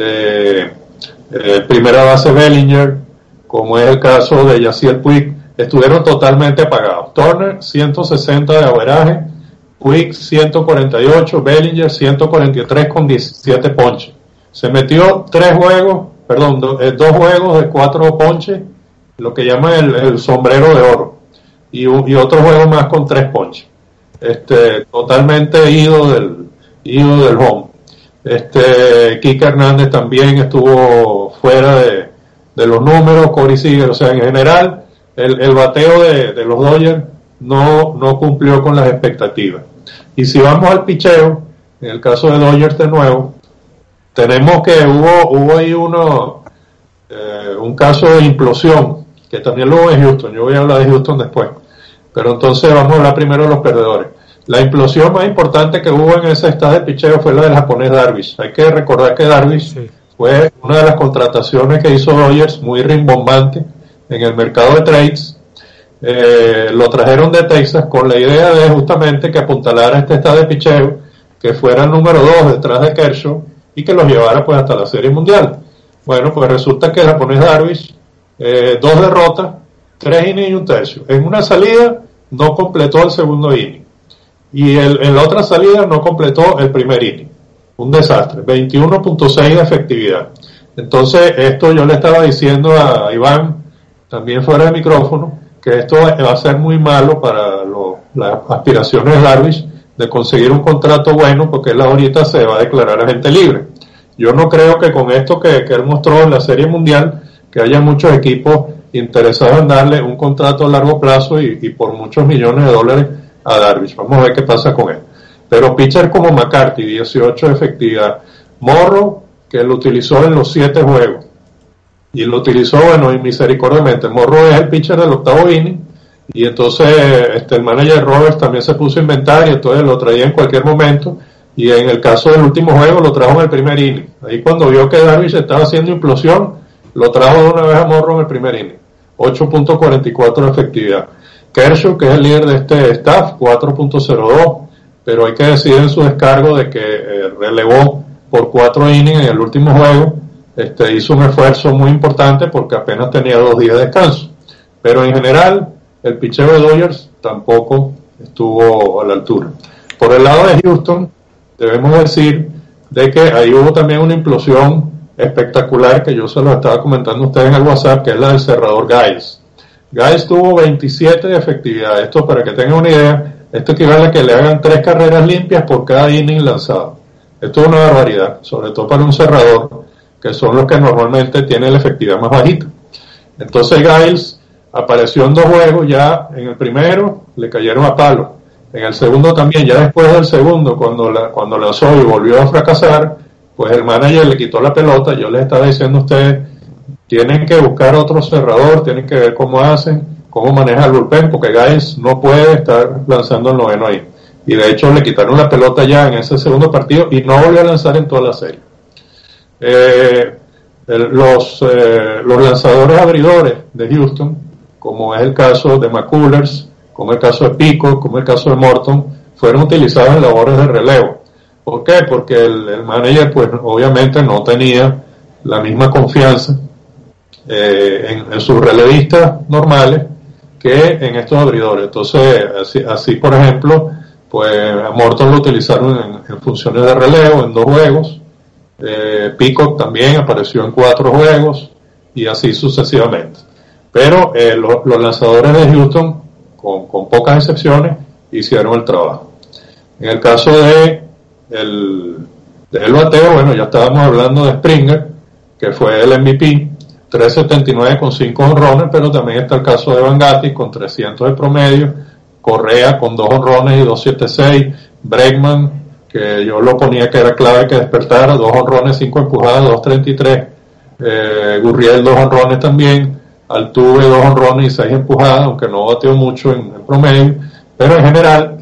de primera base Bellinger, como es el caso de Yasiel Puig, estuvieron totalmente apagados. Turner 160 de averaje, Puig 148, Bellinger 143 con 17 ponches. Se metió 2 juegos de 4 ponches, lo que llaman el sombrero de oro, y otro juego más con 3 ponches. Totalmente ido del home. Kike Hernández también estuvo fuera de los números, Corey Seager, o sea, en general el bateo de los Dodgers no cumplió con las expectativas. Y si vamos al picheo, en el caso de Dodgers de nuevo, tenemos que hubo ahí un caso de implosión, que también lo hubo en Houston. Yo voy a hablar de Houston después, pero entonces vamos a hablar primero de los perdedores. La implosión más importante que hubo en ese estado de picheo fue la del japonés Darvish. Hay que recordar que Darvish fue una de las contrataciones que hizo Dodgers, muy rimbombante en el mercado de trades. Lo trajeron de Texas con la idea de justamente que apuntalara este estado de picheo, que fuera el número 2 detrás de Kershaw y que los llevara pues hasta la Serie Mundial. Bueno, pues resulta que el japonés Darvish, 2 derrotas, 3 innings y 1/3. En una salida no completó el segundo inning. Y en la otra salida no completó el primer inning. Un desastre. 21.6 de efectividad. Entonces, esto yo le estaba diciendo a Iván, también fuera de micrófono, que esto va a ser muy malo para las aspiraciones de Darvish de conseguir un contrato bueno, porque él ahorita se va a declarar agente libre. Yo no creo que con esto que él mostró en la Serie Mundial, que haya muchos equipos interesados en darle un contrato a largo plazo y por muchos millones de dólares a Darvish. Vamos a ver qué pasa con él. Pero pitcher como McCarthy, 18 de efectividad. Morrow, que lo utilizó en los 7 juegos. Y lo utilizó, bueno, misericordiamente. Morrow es el pitcher del 8º inning. Y entonces el manager Roberts también se puso a inventar y entonces lo traía en cualquier momento. Y en el caso del último juego lo trajo en el primer inning. Ahí cuando vio que Darvish estaba haciendo implosión, lo trajo de una vez a Morrow en el primer inning. 8.44 de efectividad. Kershaw, que es el líder de este staff, 4.02, pero hay que decir en su descargo de que relevó por 4 innings en el último juego. Hizo un esfuerzo muy importante porque apenas tenía 2 días de descanso. Pero en general, el picheo de Dodgers tampoco estuvo a la altura. Por el lado de Houston, debemos decir de que ahí hubo también una implosión espectacular que yo se lo estaba comentando a ustedes en el WhatsApp, que es la del cerrador Giles. Giles tuvo 27 de efectividad. Esto, para que tengan una idea, esto equivale a que le hagan 3 carreras limpias por cada inning lanzado. Esto es una barbaridad, sobre todo para un cerrador que son los que normalmente tienen la efectividad más bajita. Entonces Giles apareció en 2 juegos, ya en el primero le cayeron a palo, en el segundo también, ya después del segundo, cuando lanzó y volvió a fracasar, pues el manager le quitó la pelota. Yo les estaba diciendo a ustedes, tienen que buscar otro cerrador, tienen que ver cómo hacen, cómo maneja el bullpen, porque Giles no puede estar lanzando el 9º ahí. Y de hecho le quitaron la pelota ya en ese segundo partido y no volvió a lanzar en toda la serie. Los lanzadores abridores de Houston, como es el caso de McCullers, como el caso de Pico, como el caso de Morton, fueron utilizados en labores de relevo. ¿Por qué? Porque el manager, pues obviamente no tenía la misma confianza en sus relevistas normales que en estos abridores. Entonces, así por ejemplo, pues a Morton lo utilizaron en funciones de relevo en 2 juegos, Peacock también apareció en 4 juegos, y así sucesivamente. Pero los lanzadores de Houston, con pocas excepciones, hicieron el trabajo. En el caso del bateo, bueno, ya estábamos hablando de Springer, que fue el MVP, 3.79 con 5 honrones, pero también está el caso de Van Gattis con 300 de promedio, Correa con 2 honrones y 2.76, Bregman, que yo lo ponía que era clave que despertara, 2 honrones, 5 empujadas, 2.33, Gurriel 2 honrones también, Altuve 2 honrones y 6 empujadas, aunque no bateó mucho en promedio, pero en general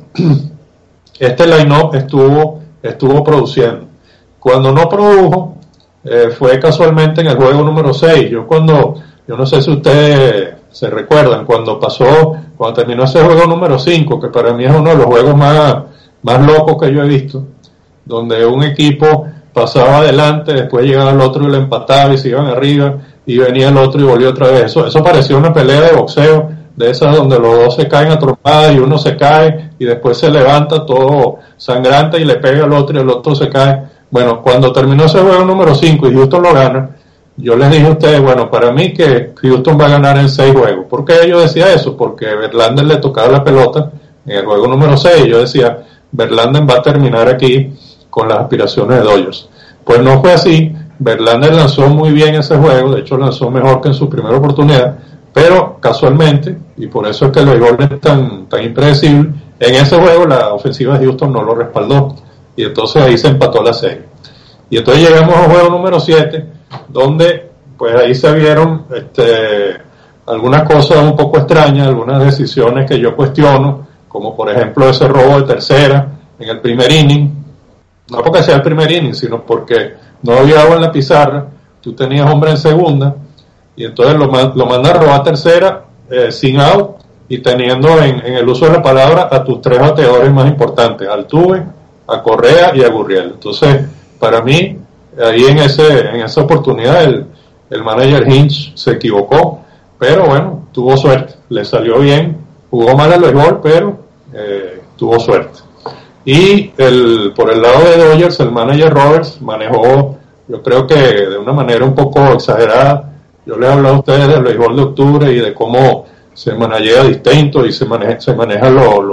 este line-up estuvo produciendo. Cuando no produjo, fue casualmente en el juego número 6. Yo no sé si ustedes se recuerdan, cuando terminó ese juego número 5, que para mí es uno de los juegos más locos que yo he visto, donde un equipo pasaba adelante, después llegaba el otro y le empataba y se iban arriba, y venía el otro y volvió otra vez. Eso parecía una pelea de boxeo, de esas donde los dos se caen a trompadas y uno se cae y después se levanta todo sangrante y le pega al otro y el otro se cae. Bueno, cuando terminó ese juego número 5 y Houston lo gana, yo les dije a ustedes, bueno, para mí que Houston va a ganar en 6 juegos. ¿Por qué yo decía eso? Porque Verlander le tocaba la pelota en el juego número 6. Yo decía, Verlander va a terminar aquí con las aspiraciones de Dodgers. Pues no fue así. Verlander lanzó muy bien ese juego, de hecho lanzó mejor que en su primera oportunidad, pero casualmente, y por eso es que el béisbol es tan impredecible, en ese juego la ofensiva de Houston no lo respaldó, y entonces ahí se empató la serie. Y entonces llegamos al juego número 7, donde pues ahí se vieron algunas cosas un poco extrañas, algunas decisiones que yo cuestiono, como por ejemplo ese robo de tercera en el primer inning, no porque sea el primer inning, sino porque no había agua en la pizarra, tú tenías hombre en segunda, y entonces lo mandas a robar tercera sin out, y teniendo en el uso de la palabra a tus 3 bateadores más importantes, a Altuve, a Correa y a Gurriel. Entonces, para mí, ahí en esa oportunidad el manager Hinch se equivocó, pero bueno, tuvo suerte, le salió bien, jugó mal el béisbol, pero tuvo suerte. Y por el lado de Dodgers, el manager Roberts manejó, yo creo que de una manera un poco exagerada. Yo les he hablado a ustedes del béisbol de octubre y de cómo se maneja distinto y se manejan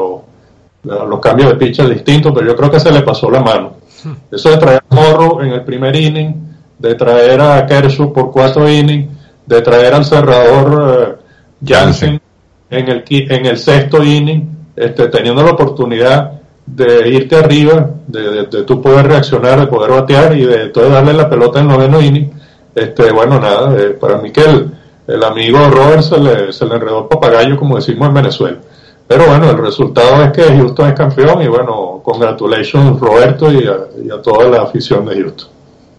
los cambios de pitcher distintos, pero yo creo que se le pasó la mano. Eso de traer a Morrow en el primer inning, de traer a Kershaw por 4 innings, de traer al cerrador Jansen en el 6º inning, teniendo la oportunidad de irte arriba, de tú poder reaccionar, de poder batear y de entonces darle la pelota en el 9º inning. Bueno, nada, para mí que el amigo Robert se le enredó el papagayo, como decimos en Venezuela. Pero bueno, el resultado es que Houston es campeón y bueno, congratulations Roberto y a toda la afición de Houston.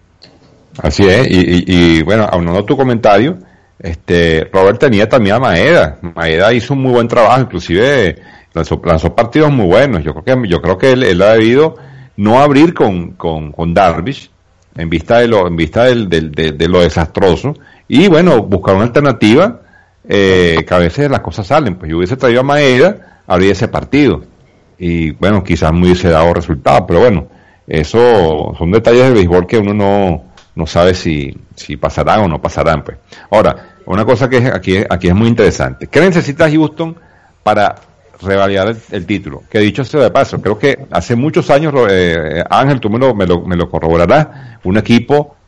Así es, y bueno, aunando tu comentario, Robert tenía también a Maeda. Maeda hizo un muy buen trabajo, inclusive lanzó partidos muy buenos. Yo creo que él ha debido no abrir con Darvish en vista de lo desastroso, y bueno, buscar una alternativa, que a veces las cosas salen. Pues yo hubiese traído a Maeda, abrir ese partido y bueno, quizás me hubiese dado resultado, pero bueno, eso son detalles del béisbol que uno no sabe si pasarán o no pasarán. Pues ahora, una cosa que aquí es muy interesante: ¿qué necesita Houston para revalidar el título? Que dicho sea de paso, creo que hace muchos años, Ángel, tú me lo corroborarás, un equipo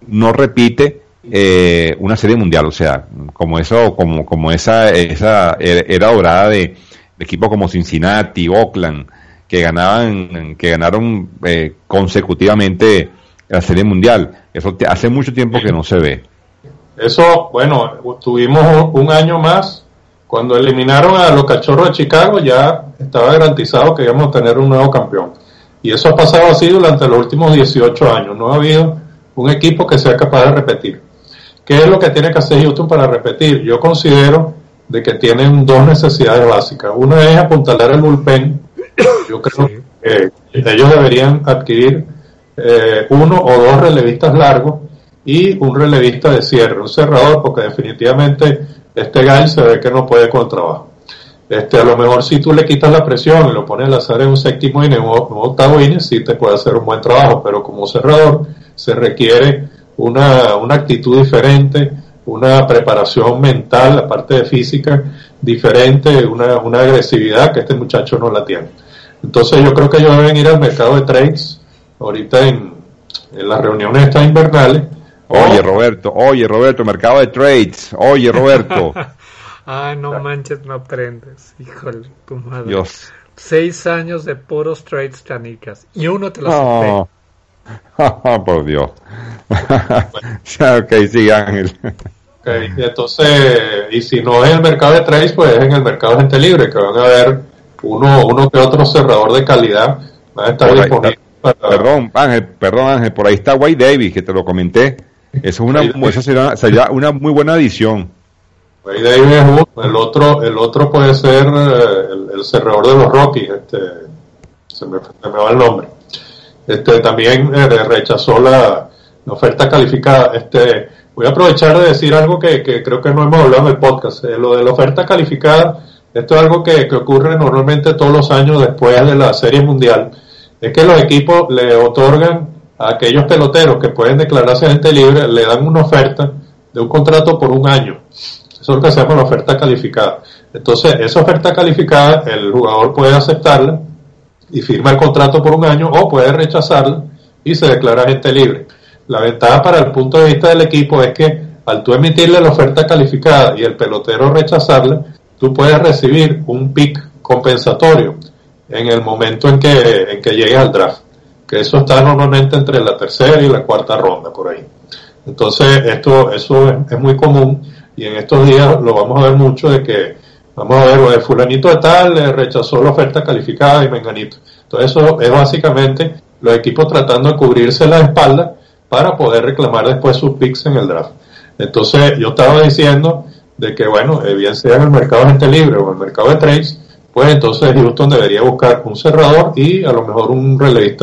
no repite una serie mundial, o sea, como esa era dorada de equipos como Cincinnati, Oakland, que ganaron consecutivamente la serie mundial. Eso hace mucho tiempo que no se ve. Eso, bueno, tuvimos un año más. Cuando eliminaron a los Cachorros de Chicago, ya estaba garantizado que íbamos a tener un nuevo campeón. Y eso ha pasado así durante los últimos 18 años. No ha habido un equipo que sea capaz de repetir. ¿Qué es lo que tiene que hacer Houston para repetir? Yo considero de que tienen dos necesidades básicas. Una es apuntalar el bullpen. Yo creo que ellos deberían adquirir uno o dos relevistas largos y un relevista de cierre, un cerrador, porque definitivamente este Gale se ve que no puede con el trabajo. A lo mejor si tú le quitas la presión y lo pones al azar en un séptimo inning o un octavo inning, sí te puede hacer un buen trabajo, pero como cerrador se requiere una actitud diferente, una preparación mental, aparte de física, diferente, una agresividad que este muchacho no la tiene. Entonces yo creo que ellos deben ir al mercado de trades, ahorita en las reuniones estas invernales. Oye Roberto, mercado de trades, oye Roberto. Ay, no manches, no aprendes, híjole, tu madre. Dios. 6 años de puros trades canicas, y uno te lo No. Por Dios. Ok, sí, Ángel. Okay, entonces, y si no es el mercado de trades, pues es en el mercado de gente libre, que van a haber uno que otro cerrador de calidad, van a estar disponibles para... Perdón Ángel, por ahí está Wade Davis, que te lo comenté. Esa sería una muy buena adición. Wade Davis es uno, el otro puede ser el cerrador de los Rockies, se me va el nombre. También rechazó la oferta calificada. Voy a aprovechar de decir algo que creo que no hemos hablado en el podcast. Lo de la oferta calificada, esto es algo que ocurre normalmente todos los años después de la Serie Mundial. Es que los equipos le otorgan a aquellos peloteros que pueden declararse agente libre, le dan una oferta de un contrato por un año. Eso es lo que se llama la oferta calificada. Entonces, esa oferta calificada, el jugador puede aceptarla y firma el contrato por un año, o puede rechazarla y se declara agente libre. La ventaja para el punto de vista del equipo es que al tú emitirle la oferta calificada y el pelotero rechazarla, tú puedes recibir un pick compensatorio en el momento en que llegues al draft, que eso está normalmente entre la tercera y la cuarta ronda, por ahí. Entonces, eso es muy común, y en estos días lo vamos a ver mucho, de que vamos a ver, fulanito de tal rechazó la oferta calificada y menganito. Entonces, eso es básicamente los equipos tratando de cubrirse la espalda para poder reclamar después sus picks en el draft. Entonces, yo estaba diciendo de que, bueno, bien sea en el mercado de gente libre o en el mercado de trades, pues entonces Houston debería buscar un cerrador y a lo mejor un relevista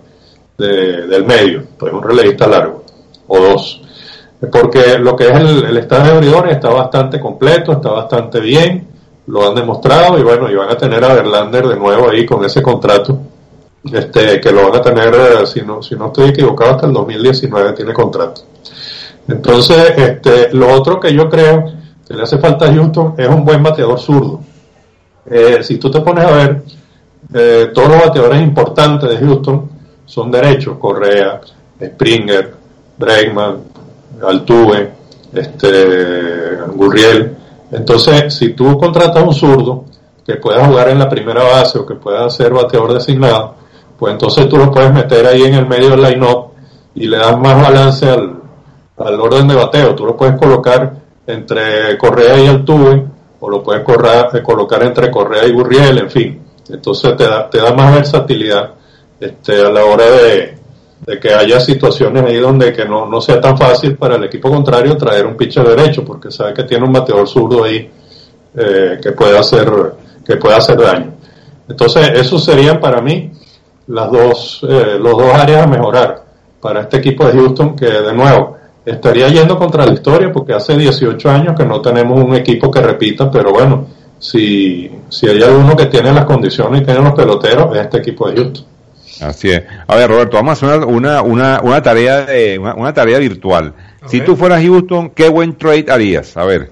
del medio, pues un relevista largo, o dos. Porque lo que es el estado de abridores está bastante completo, está bastante bien, lo han demostrado, y bueno, y van a tener a Verlander de nuevo ahí con ese contrato, que lo van a tener, si no estoy equivocado, hasta el 2019 tiene contrato. Entonces, lo otro que yo creo que le hace falta a Houston es un buen bateador zurdo. Si tú te pones a ver, todos los bateadores importantes de Houston son derechos: Correa, Springer, Bregman, Altuve, Gurriel. Entonces, si tú contratas un zurdo que pueda jugar en la primera base o que pueda ser bateador designado, pues entonces tú lo puedes meter ahí en el medio del line-up y le das más balance al orden de bateo. Tú lo puedes colocar entre Correa y Altuve, o lo puedes colocar entre Correa y Gurriel, en fin. Entonces te da más versatilidad a la hora de que haya situaciones ahí donde que no sea tan fácil para el equipo contrario traer un pitcher derecho, porque sabe que tiene un bateador zurdo ahí que puede hacer daño. Entonces, esos serían para mí los dos áreas a mejorar para este equipo de Houston, que de nuevo estaría yendo contra la historia, porque hace 18 años que no tenemos un equipo que repita, pero bueno, si hay alguno que tiene las condiciones y tiene los peloteros, es este equipo de Houston. Así es. A ver, Roberto, vamos a hacer una tarea virtual. Si tú fueras Houston, ¿qué buen trade harías? A ver.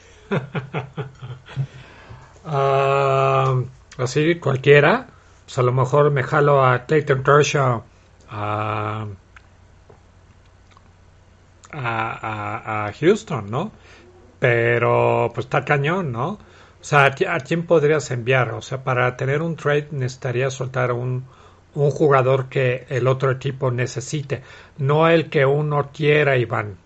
Así cualquiera. Pues a lo mejor me jalo a Clayton Kershaw, a Houston, ¿no? Pero pues está cañón, ¿no? O sea, ¿a quién podrías enviar? O sea, para tener un trade necesitarías soltar un jugador que el otro equipo necesite, no el que uno quiera, Iván.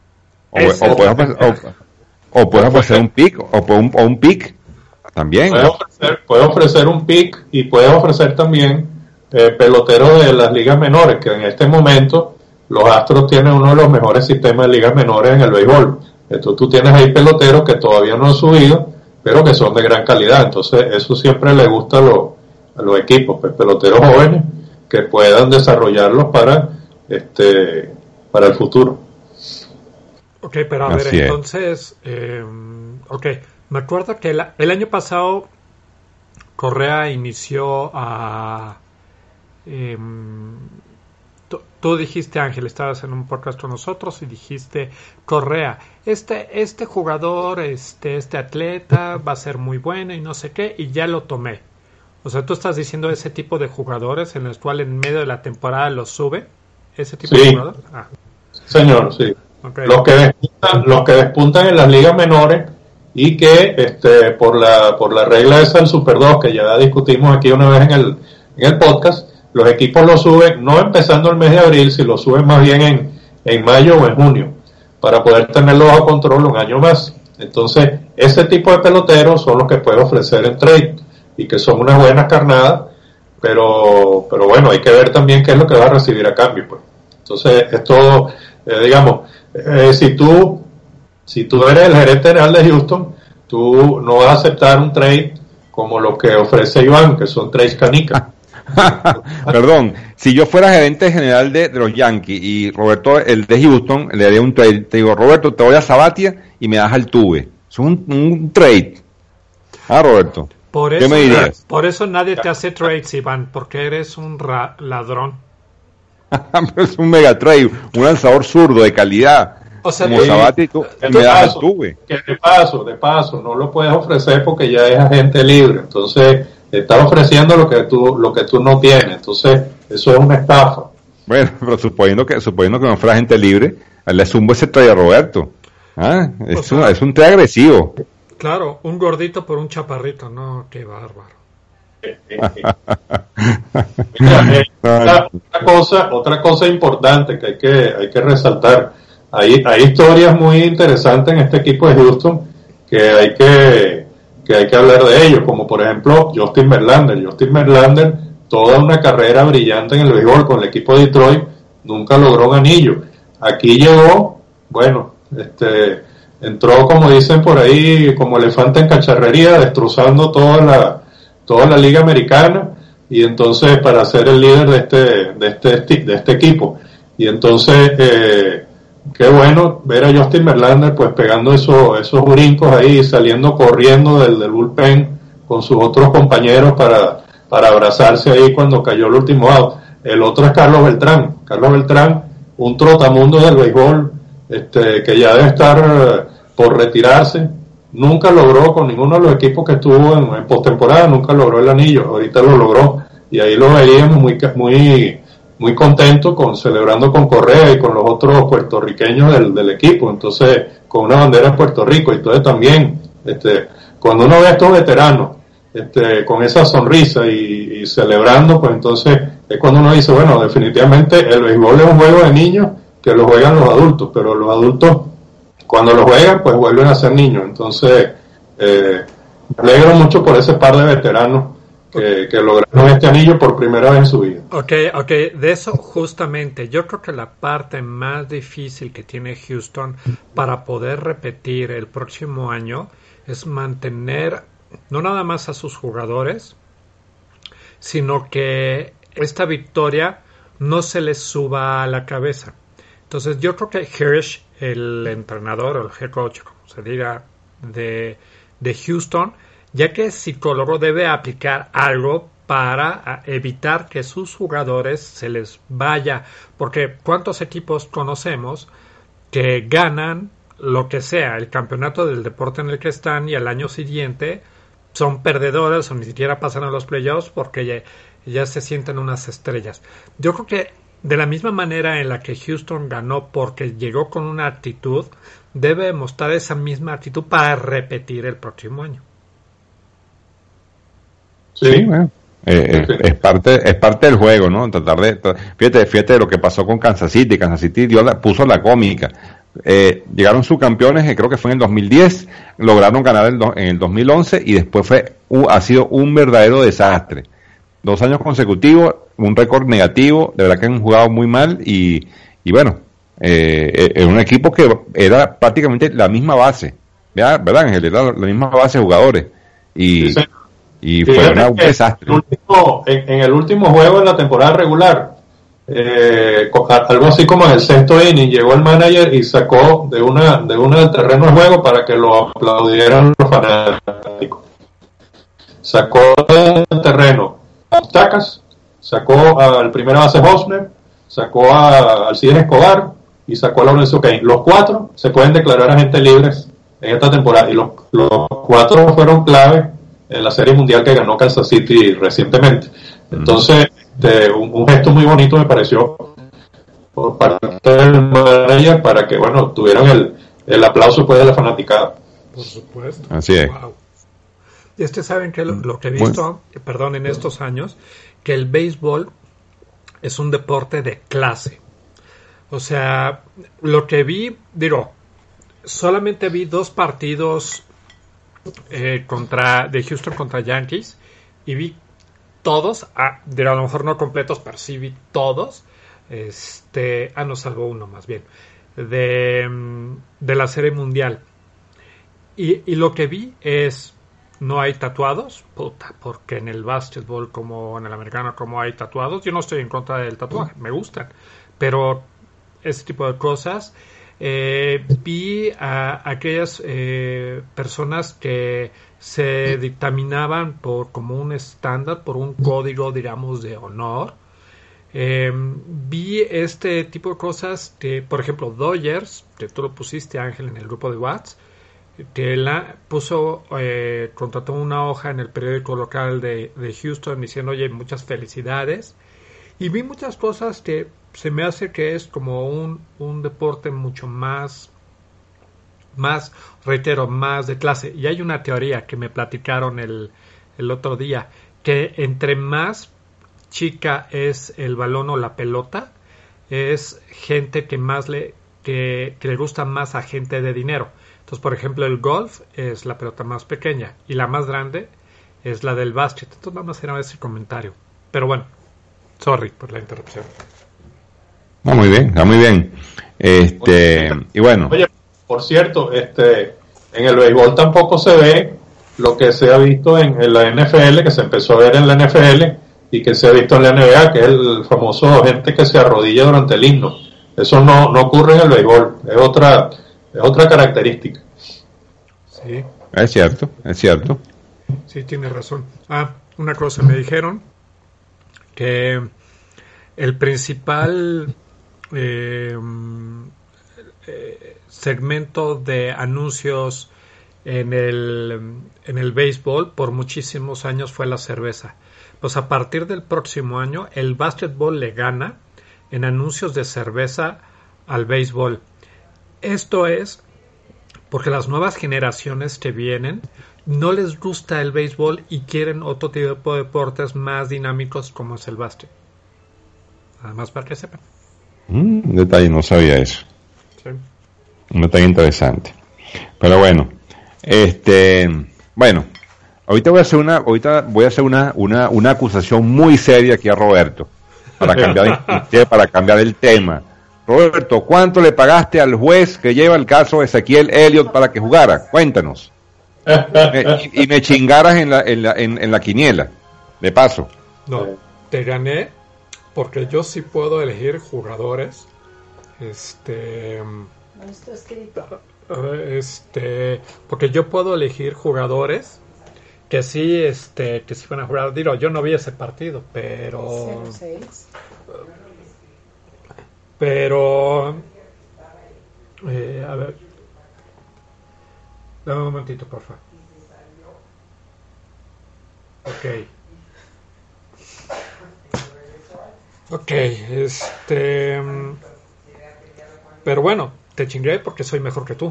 O puedes ofrecer un pick, o un pick también. Puede ofrecer un pick y puede ofrecer también peloteros de las ligas menores, que en este momento los Astros tienen uno de los mejores sistemas de ligas menores en el béisbol. Entonces tú tienes ahí peloteros que todavía no han subido, pero que son de gran calidad. Entonces eso siempre le gusta a los equipos, pues, peloteros jóvenes que puedan desarrollarlos para el futuro. Ok, pero a ver, entonces, me acuerdo que el año pasado Correa inició a... tú dijiste, Ángel, estabas en un podcast con nosotros y dijiste, Correa, este jugador, este atleta va a ser muy bueno y no sé qué, y ya lo tomé. O sea, tú estás diciendo ese tipo de jugadores en los cuales en medio de la temporada los sube, ese tipo de jugadores. Señor, sí. Okay. Los que despuntan en las ligas menores y que por la regla esa del Super 2 que ya discutimos aquí una vez en el podcast, los equipos lo suben no empezando el mes de abril, si lo suben más bien en mayo o en junio, para poder tenerlo bajo control un año más. Entonces, ese tipo de peloteros son los que puede ofrecer en trade y que son unas buenas carnadas, pero bueno, hay que ver también qué es lo que va a recibir a cambio, pues. Entonces, es todo, digamos, si tú eres el gerente general de Houston, tú no vas a aceptar un trade como lo que ofrece Iván, que son trades canicas. Perdón, si yo fuera gerente general de los Yankees y Roberto, el de Houston, le haría un trade. Te digo, Roberto, te voy a Sabathia y me das al Tuve. Es un trade. Roberto, ¿qué me dirías? Por eso nadie te hace trades, Iván, porque eres un ladrón. Es un mega trade, un lanzador zurdo de calidad. O sea, como Sabathia y tú me das al Tuve. Que de paso, no lo puedes ofrecer porque ya es agente libre. Entonces, estás ofreciendo lo que tú no tienes. Entonces, eso es una estafa. Bueno, pero suponiendo que no fuera agente libre, le zumbo ese trade a Roberto. Es un trade agresivo. Claro, un gordito por un chaparrito. No, qué bárbaro. Otra cosa importante que hay que resaltar, hay historias muy interesantes en este equipo de Houston que hay que hablar de ellos, como por ejemplo Justin Verlander, toda una carrera brillante en el béisbol con el equipo de Detroit, nunca logró un anillo. Aquí llegó, bueno, entró, como dicen por ahí, como elefante en cacharrería, destrozando toda la liga americana, y entonces para ser el líder de este equipo. Y entonces qué bueno ver a Justin Verlander pues pegando esos brincos ahí, saliendo corriendo del bullpen con sus otros compañeros para abrazarse ahí cuando cayó el último out. El otro es Carlos Beltrán, un trotamundo del béisbol, que ya debe estar por retirarse. Nunca logró con ninguno de los equipos que estuvo en postemporada, nunca logró el anillo. Ahorita lo logró y ahí lo veíamos muy contento celebrando con Correa y con los otros puertorriqueños del equipo. Entonces, con una bandera de Puerto Rico. Entonces también, cuando uno ve a estos veteranos con esa sonrisa y celebrando, pues entonces es cuando uno dice, bueno, definitivamente el béisbol es un juego de niños que lo juegan los adultos, pero los adultos cuando lo juegan pues vuelven a ser niños. Entonces me alegro mucho por ese par de veteranos que lograron este anillo por primera vez en su vida. Ok, de eso justamente, yo creo que la parte más difícil que tiene Houston para poder repetir el próximo año es mantener no nada más a sus jugadores, sino que esta victoria no se les suba a la cabeza. Entonces yo creo que Hirsch, el entrenador o el head coach, como se diga, de Houston, ya que es psicólogo, debe aplicar algo para evitar que sus jugadores se les vaya, porque ¿cuántos equipos conocemos que ganan lo que sea, el campeonato del deporte en el que están, y al año siguiente son perdedores o ni siquiera pasan a los playoffs porque ya se sienten unas estrellas? Yo creo que de la misma manera en la que Houston ganó porque llegó con una actitud, debe mostrar esa misma actitud para repetir el próximo año. Sí, bueno. Es parte del juego, ¿no? Fíjate de lo que pasó con Kansas City. Kansas City puso la cómica. Llegaron subcampeones, creo que fue en el 2010, lograron ganar en el 2011 y después ha sido un verdadero desastre. 2 años consecutivos, un récord negativo, de verdad que han jugado muy mal y bueno, era un equipo que era prácticamente la misma base, ¿verdad, Ángel? Era la misma base de jugadores y fue un desastre. En el último juego de la temporada regular, algo así como en el sexto inning, llegó el manager y sacó de una del terreno de juego para que lo aplaudieran los fanáticos. Sacó del terreno Tacas, sacó al primera base Hosner, sacó a Alcides Escobar y sacó a Lorenzo Cain. Los 4 se pueden declarar agentes libres en esta temporada y los 4 fueron clave en la Serie Mundial que ganó Kansas City recientemente. Entonces, un gesto muy bonito me pareció por parte del manager para que, bueno, tuvieran el aplauso después de la fanaticada. Por supuesto. Así es. Wow. Y saben que lo que he visto, en estos años, que el béisbol es un deporte de clase. O sea, lo que vi, solamente vi 2 partidos de Houston contra Yankees y vi todos, a lo mejor no completos, pero sí vi todos. No, salvo uno más bien, de la Serie Mundial. Y lo que vi es, no hay tatuados, porque en el básquetbol como en el americano como hay tatuados, yo no estoy en contra del tatuaje, me gustan, pero ese tipo de cosas. Vi a aquellas personas que se dictaminaban como un estándar, por un código, digamos, de honor. Vi este tipo de cosas que, por ejemplo, Dodgers, que tú lo pusiste, Ángel, en el grupo de Watts, que contrató una hoja en el periódico local de Houston diciendo, oye, muchas felicidades. Y vi muchas cosas que se me hace que es como un deporte mucho más, reitero, más de clase. Y hay una teoría que me platicaron el otro día, que entre más chica es el balón o la pelota, es gente que le gusta más a gente de dinero. Entonces, por ejemplo, el golf es la pelota más pequeña y la más grande es la del básquet. Entonces vamos a ir a ese comentario. Pero bueno, sorry por la interrupción. No, muy bien, está muy bien. Y bueno. Oye, por cierto, en el béisbol tampoco se ve lo que se ha visto en la NFL, que se empezó a ver en la NFL y que se ha visto en la NBA, que es el famoso gente que se arrodilla durante el himno. Eso no ocurre en el béisbol, es otra característica. Sí. Es cierto. Sí, tiene razón. Una cosa, me dijeron que el principal segmento de anuncios en el béisbol por muchísimos años fue la cerveza. Pues a partir del próximo año el básquetbol le gana en anuncios de cerveza al béisbol. Esto es porque las nuevas generaciones que vienen no les gusta el béisbol y quieren otro tipo de deportes más dinámicos como es el básquet. Además, para que sepan. Un detalle, no sabía eso. Sí. Un detalle interesante. Pero bueno, ahorita voy a hacer una acusación muy seria aquí a Roberto para cambiar el tema. Roberto, ¿cuánto le pagaste al juez que lleva el caso de Ezequiel Elliott para que jugara? Cuéntanos. Y me chingaras en la quiniela, de paso. No, te gané porque yo sí puedo elegir jugadores. Porque yo puedo elegir jugadores que sí van a jugar. Yo no vi ese partido, pero 0-6. Pero a ver, dame un momentito, por favor. Ok. Ok, pero bueno, te chingué porque soy mejor que tú.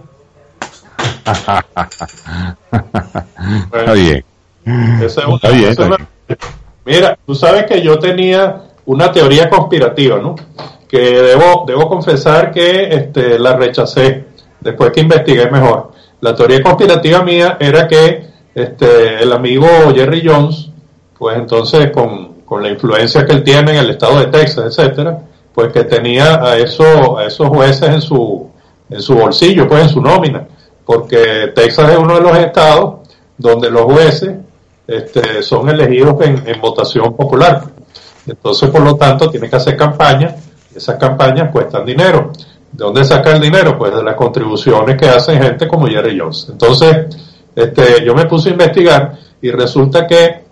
Está bien. Está bien. Mira, tú sabes que yo tenía una teoría conspirativa, ¿no? Que debo confesar que la rechacé después que investigué mejor. La teoría conspirativa mía era que el amigo Jerry Jones, pues entonces con la influencia que él tiene en el estado de Texas, etcétera, pues que tenía a esos jueces en su bolsillo, pues en su nómina, porque Texas es uno de los estados donde los jueces son elegidos en votación popular. Entonces, por lo tanto, tiene que hacer campañas, y esas campañas cuestan dinero. ¿De dónde saca el dinero? Pues de las contribuciones que hacen gente como Jerry Jones. Entonces, yo me puse a investigar y resulta que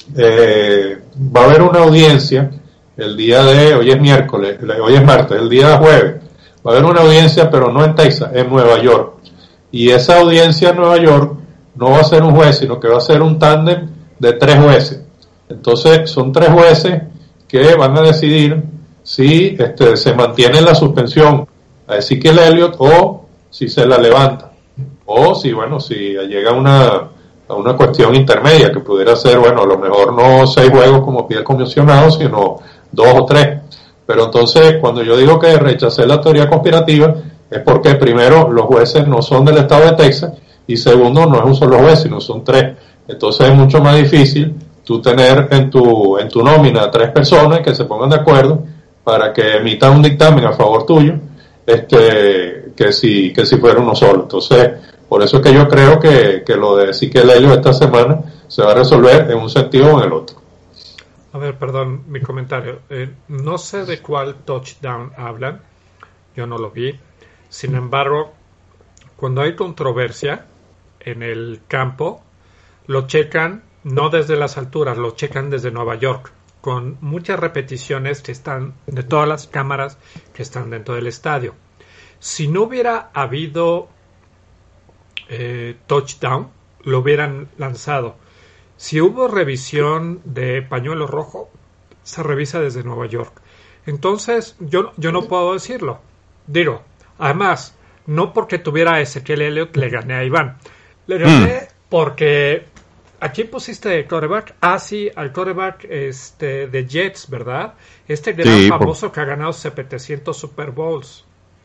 va a haber una audiencia el día de, hoy es martes, el día de jueves, va a haber una audiencia, pero no en Texas, en Nueva York. Y esa audiencia en Nueva York no va a ser un juez, sino que va a ser un tándem de 3 jueces. Entonces, son 3 jueces que van a decidir si se mantiene la suspensión a Ezekiel Elliott o si se la levanta. O si llega a una cuestión intermedia, que pudiera ser, a lo mejor no 6 juegos como pide el comisionado, sino 2 o 3. Pero entonces, cuando yo digo que rechacé la teoría conspirativa, es porque primero, los jueces no son del estado de Texas, y segundo, no es un solo juez, sino son 3. Entonces es mucho más difícil tú tener en tu nómina 3 personas que se pongan de acuerdo para que emitan un dictamen a favor tuyo, que si fuera uno solo. Entonces, por eso es que yo creo que lo de Ezekiel Elliott esta semana se va a resolver en un sentido o en el otro. A ver, perdón, mi comentario. No sé de cuál touchdown hablan, yo no lo vi. Sin embargo, cuando hay controversia en el campo, lo checan no desde las alturas, lo checan desde Nueva York, con muchas repeticiones que están de todas las cámaras que están dentro del estadio. Si no hubiera habido touchdown, lo hubieran lanzado. Si hubo revisión de pañuelo rojo, se revisa desde Nueva York. Entonces, yo no puedo decirlo. Digo, además, no porque tuviera a Ezekiel Elliott le gané a Iván. Le gané porque ¿a quién pusiste de quarterback? Ah, sí, al quarterback de Jets, ¿verdad? Gran famoso que ha ganado 700 Super Bowls.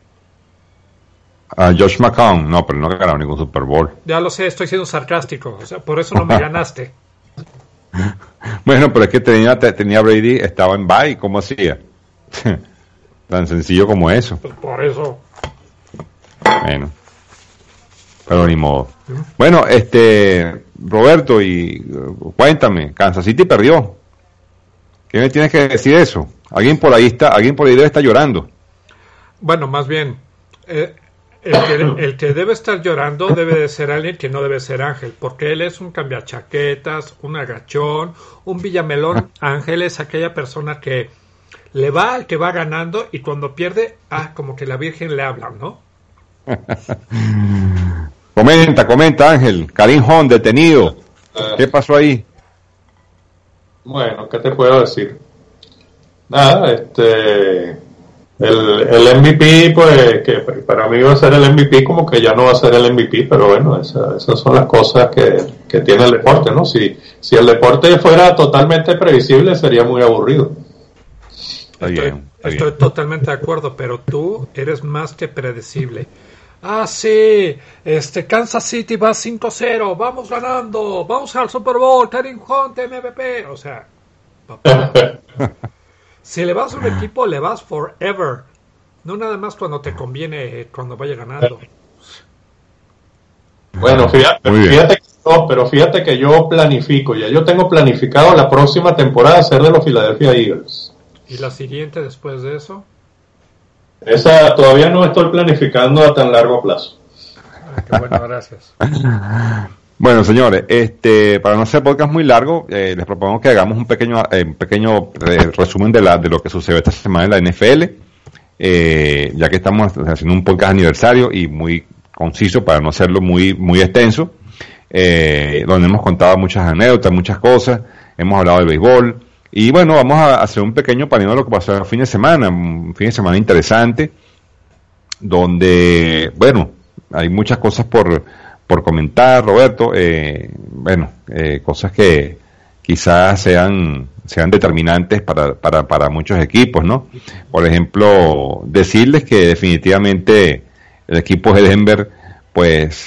Josh McCown, no, pero no ha ganado ningún Super Bowl. Ya lo sé, estoy siendo sarcástico, o sea, por eso no me ganaste. Bueno, pero es que tenía Brady, estaba en bye, ¿cómo hacía? Tan sencillo como eso. Pues por eso. Bueno, pero ni modo. Bueno, Roberto, y cuéntame, Kansas City perdió. ¿Qué me tienes que decir de eso? Alguien por ahí debe estar llorando. Bueno, más bien, el que debe estar llorando debe de ser alguien que no debe ser Ángel, porque él es un cambiachaquetas, un agachón, un villamelón. Ángel es aquella persona que le va al que va ganando y cuando pierde, como que la Virgen le habla, ¿no? Comenta, Ángel. Karim Hunt detenido. ¿Qué pasó ahí? Bueno, ¿qué te puedo decir? Nada, el MVP, pues, que para mí va a ser el MVP, como que ya no va a ser el MVP, pero bueno, esas son las cosas que tiene el deporte, ¿no? Si el deporte fuera totalmente previsible, sería muy aburrido. Estoy totalmente de acuerdo, pero tú eres más que predecible. Sí, Kansas City va 5-0, vamos ganando, vamos al Super Bowl, Karim Hunt, MVP, o sea, papá. Si le vas a un equipo, le vas forever, no nada más cuando te conviene, cuando vaya ganando. Bueno, fíjate que yo planifico, ya yo tengo planificado la próxima temporada ser de los Philadelphia Eagles. ¿Y la siguiente después de eso? Esa todavía no estoy planificando a tan largo plazo. Qué bueno, gracias. Bueno, señores, para no hacer podcast muy largo, les propongo que hagamos un pequeño resumen de lo que sucedió esta semana en la NFL, ya que estamos haciendo un podcast aniversario y muy conciso para no hacerlo muy extenso, donde hemos contado muchas anécdotas, muchas cosas, hemos hablado del béisbol, Y bueno, vamos a hacer un pequeño paneo de lo que pasó el fin de semana, un fin de semana interesante, donde, bueno, hay muchas cosas por comentar, Roberto, cosas que quizás sean determinantes para muchos equipos, ¿no? Por ejemplo, decirles que definitivamente el equipo de Denver, pues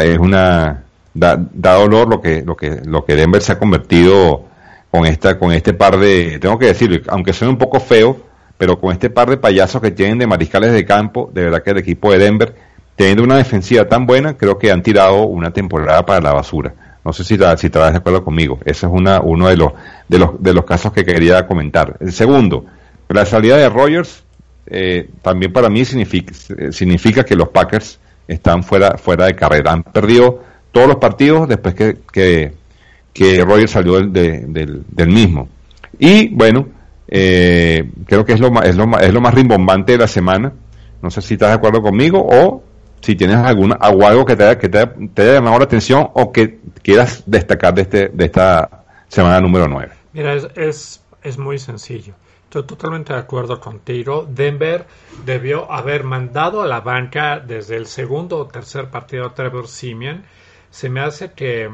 da dolor lo que Denver se ha convertido con este par de, tengo que decirlo, aunque suene un poco feo, pero con este par de payasos que tienen de mariscales de campo, de verdad que el equipo de Denver, teniendo una defensiva tan buena, creo que han tirado una temporada para la basura. No sé si estarás de acuerdo conmigo. Ese es uno de los casos que quería comentar. El segundo, la salida de Rodgers, también para mí significa que los Packers están fuera de carrera. Han perdido todos los partidos después que Rodgers salió del mismo. Y bueno, creo que es lo más rimbombante de la semana. No sé si estás de acuerdo conmigo o si tienes algo que te haya llamado la atención o que quieras destacar de esta semana número 9. Mira, es muy sencillo. Estoy totalmente de acuerdo contigo. Denver debió haber mandado a la banca desde el segundo o tercer partido a Trevor Siemian. Se me hace que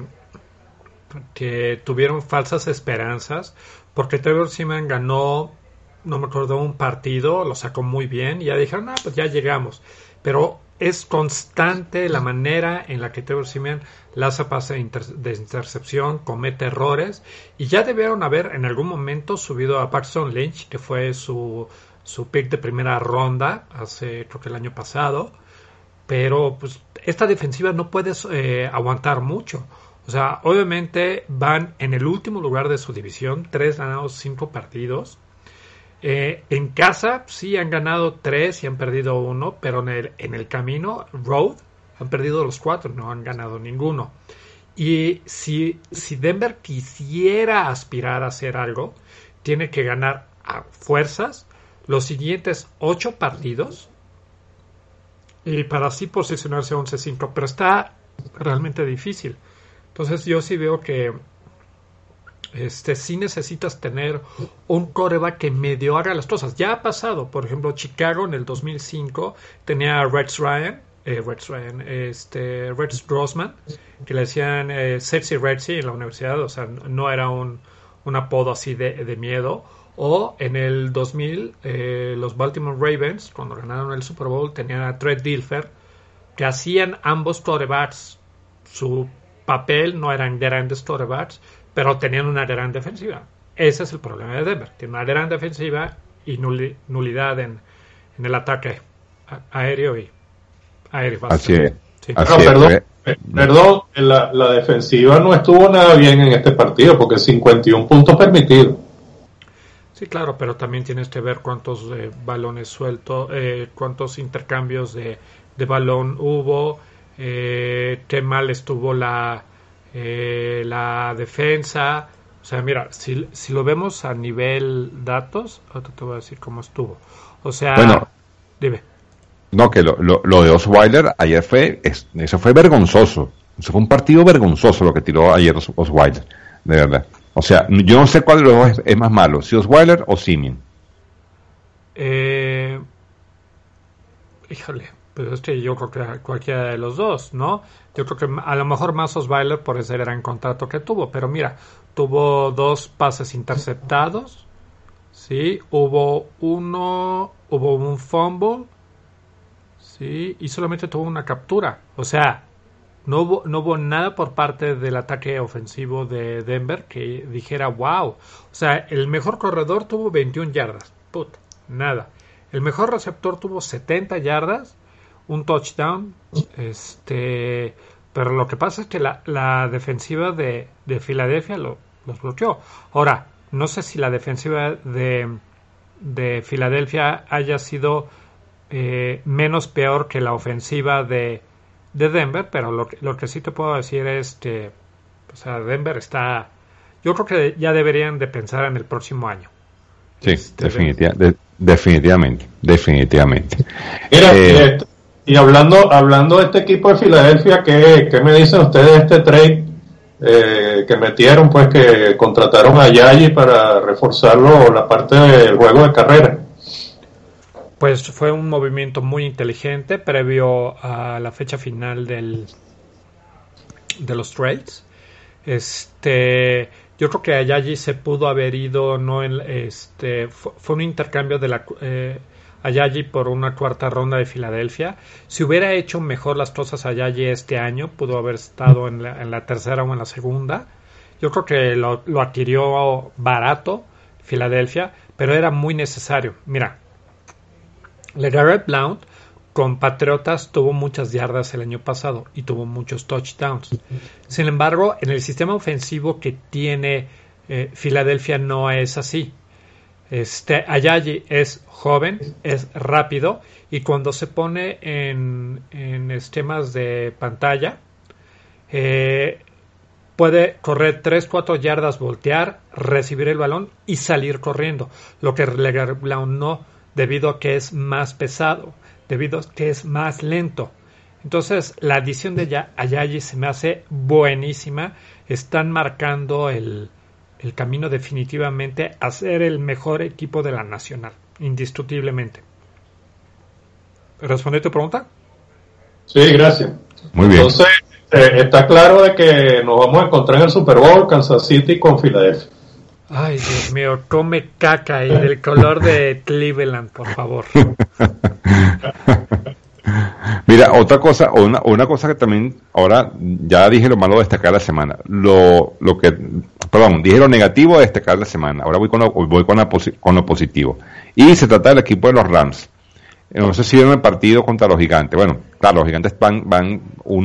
tuvieron falsas esperanzas, porque Trevor Siemian ganó, no me acuerdo, un partido, lo sacó muy bien, y ya dijeron, pues ya llegamos. Pero es constante la manera en la que Trevor Siemian lanza pase de intercepción, comete errores, y ya debieron haber en algún momento subido a Paxton Lynch, que fue su pick de primera ronda, creo que el año pasado, pero pues esta defensiva no puede aguantar mucho. O sea, obviamente van en el último lugar de su división, 3 ganados, 5 partidos. En casa sí han ganado 3 y han perdido 1, pero en el camino, road, han perdido los 4, no han ganado ninguno. Y si Denver quisiera aspirar a hacer algo, tiene que ganar a fuerzas los siguientes 8 partidos y para así posicionarse 11-5, pero está realmente difícil. Entonces yo sí veo que sí necesitas tener un quarterback que medio haga las cosas. Ya ha pasado, por ejemplo, Chicago en el 2005 tenía a Rex Grossman, que le decían Sexy Rexy en la universidad, o sea, no era un apodo así de miedo. O en el 2000 los Baltimore Ravens, cuando ganaron el Super Bowl, tenían a Trent Dilfer, que hacían ambos quarterbacks su papel, no eran grandes quarterbacks, pero tenían una gran defensiva. Ese es el problema de Denver. Tiene una gran defensiva y nulidad en el ataque aéreo y aéreo. Así es. Sí. Perdón, la defensiva no estuvo nada bien en este partido porque 51 puntos permitidos. Sí, claro, pero también tienes que ver cuántos balones sueltos, cuántos intercambios de balón hubo, qué mal estuvo la defensa. O sea, mira, si lo vemos a nivel datos, ahora te voy a decir cómo estuvo. O sea, bueno, dime. No, que lo de Osweiler ayer eso fue vergonzoso. Eso fue un partido vergonzoso lo que tiró ayer Osweiler, de verdad. O sea, yo no sé cuál de los dos es más malo, si Osweiler o Siemian. Híjole, pero es que yo creo que cualquiera de los dos, ¿no? Yo creo que a lo mejor más Osweiler por ese gran contrato que tuvo, pero mira, tuvo 2 pases interceptados, ¿sí? Hubo un fumble, ¿sí? Y solamente tuvo una captura. O sea, no hubo nada por parte del ataque ofensivo de Denver que dijera wow. O sea, el mejor corredor tuvo 21 yardas. Puta, nada. El mejor receptor tuvo 70 yardas, un touchdown. Pero lo que pasa es que la defensiva de Filadelfia los bloqueó. Ahora, no sé si la defensiva de Filadelfia haya sido menos peor que la ofensiva de Denver, pero lo que sí te puedo decir es que, o sea, Denver está, yo creo que ya deberían de pensar en el próximo año. Sí, definitivamente. Mira, y hablando de este equipo de Filadelfia, ¿qué me dicen ustedes de este trade que metieron, pues que contrataron a Yayi para reforzarlo la parte del juego de carrera. Pues fue un movimiento muy inteligente previo a la fecha final de los trades. Yo creo que Ayayi se pudo haber ido, fue un intercambio de Ayayi por una cuarta ronda de Filadelfia. Si hubiera hecho mejor las cosas Ayayi este año, pudo haber estado en la tercera o en la segunda. Yo creo que lo adquirió barato Filadelfia, pero era muy necesario. Mira, LeGarrette Blount con Patriotas tuvo muchas yardas el año pasado y tuvo muchos touchdowns. Sin embargo, en el sistema ofensivo que tiene Filadelfia no es así. Ayayi es joven, es rápido y cuando se pone en esquemas de pantalla puede correr 3-4 yardas, voltear, recibir el balón y salir corriendo. Lo que LeGarrette Blount no, debido a que es más pesado, debido a que es más lento. Entonces, la adición de Ayayi se me hace buenísima. Están marcando el camino definitivamente a ser el mejor equipo de la Nacional, indiscutiblemente. ¿Respondí tu pregunta? Sí, gracias. Muy bien. Entonces, está claro de que nos vamos a encontrar en el Super Bowl, Kansas City con Filadelfia. Ay, Dios mío, come caca y del color de Cleveland, por favor. Mira, otra cosa, una cosa que también, ahora ya dije lo malo de destacar la semana, dije lo negativo de destacar la semana, ahora voy con lo positivo. Y se trata del equipo de los Rams. No sé si vieron el partido contra los Gigantes. Bueno, claro, los Gigantes van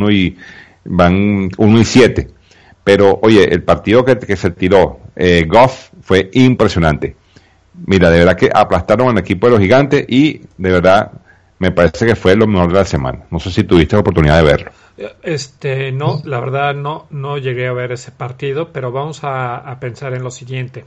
1-7. Pero, oye, el partido que se tiró Goff fue impresionante. Mira, de verdad que aplastaron al equipo de los Gigantes y de verdad me parece que fue lo mejor de la semana. No sé si tuviste la oportunidad de verlo. No, la verdad no llegué a ver ese partido, pero vamos a pensar en lo siguiente.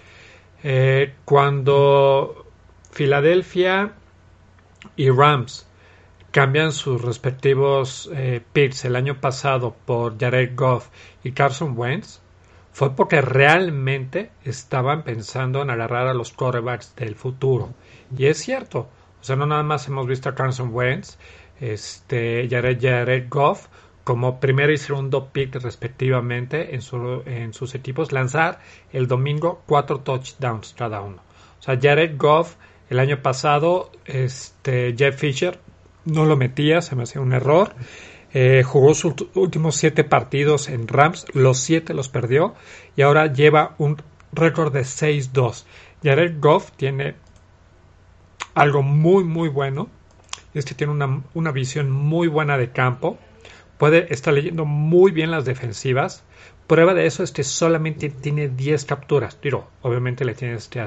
Cuando Filadelfia y Rams cambian sus respectivos picks el año pasado por Jared Goff y Carson Wentz, fue porque realmente estaban pensando en agarrar a los quarterbacks del futuro. Y es cierto, o sea, no nada más hemos visto a Carson Wentz, Jared Goff, como primer y segundo pick respectivamente en sus equipos, lanzar el domingo 4 touchdowns cada uno. O sea, Jared Goff el año pasado, Jeff Fisher no lo metía, se me hacía un error. Jugó sus últimos 7 partidos en Rams, los 7 los perdió y ahora lleva un récord de 6-2. Jared Goff tiene algo muy muy bueno, tiene una visión muy buena de campo, está leyendo muy bien las defensivas. Prueba de eso es que solamente tiene 10 capturas. Obviamente le tienes que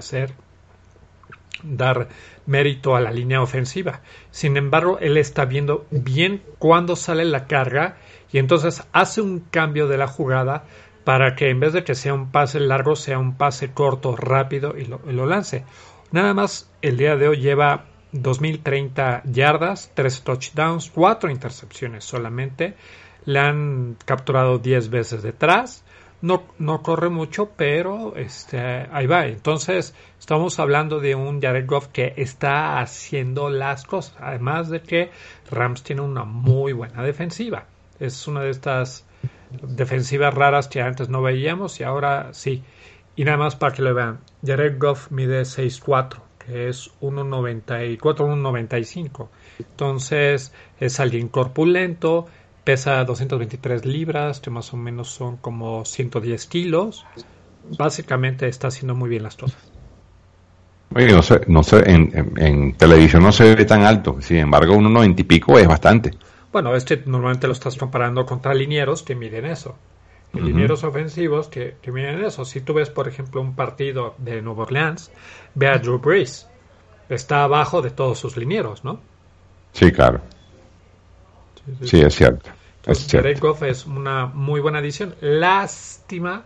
dar mérito a la línea ofensiva. Sin embargo, él está viendo bien cuándo sale la carga y entonces hace un cambio de la jugada para que en vez de que sea un pase largo, sea un pase corto, rápido y lo lance. Nada más el día de hoy lleva 2030 yardas, 3 touchdowns, 4 intercepciones solamente. Le han capturado 10 veces detrás. No corre mucho, pero ahí va. Entonces, estamos hablando de un Jared Goff que está haciendo las cosas. Además de que Rams tiene una muy buena defensiva. Es una de estas defensivas raras que antes no veíamos y ahora sí. Y nada más para que lo vean. Jared Goff mide 6'4", que es 1.94, 1.95. Entonces, es alguien corpulento. Pesa 223 libras, que más o menos son como 110 kilos. Básicamente está haciendo muy bien las cosas. Oye, no sé, en televisión no se ve tan alto. Sin embargo, 1.90 y pico es bastante. Bueno, normalmente lo estás comparando contra linieros que miden eso. Y linieros ofensivos que miden eso. Si tú ves, por ejemplo, un partido de Nueva Orleans, ve a Drew Brees. Está abajo de todos sus linieros, ¿no? Sí, claro. Sí, es cierto. Jared Goff es una muy buena adición. Lástima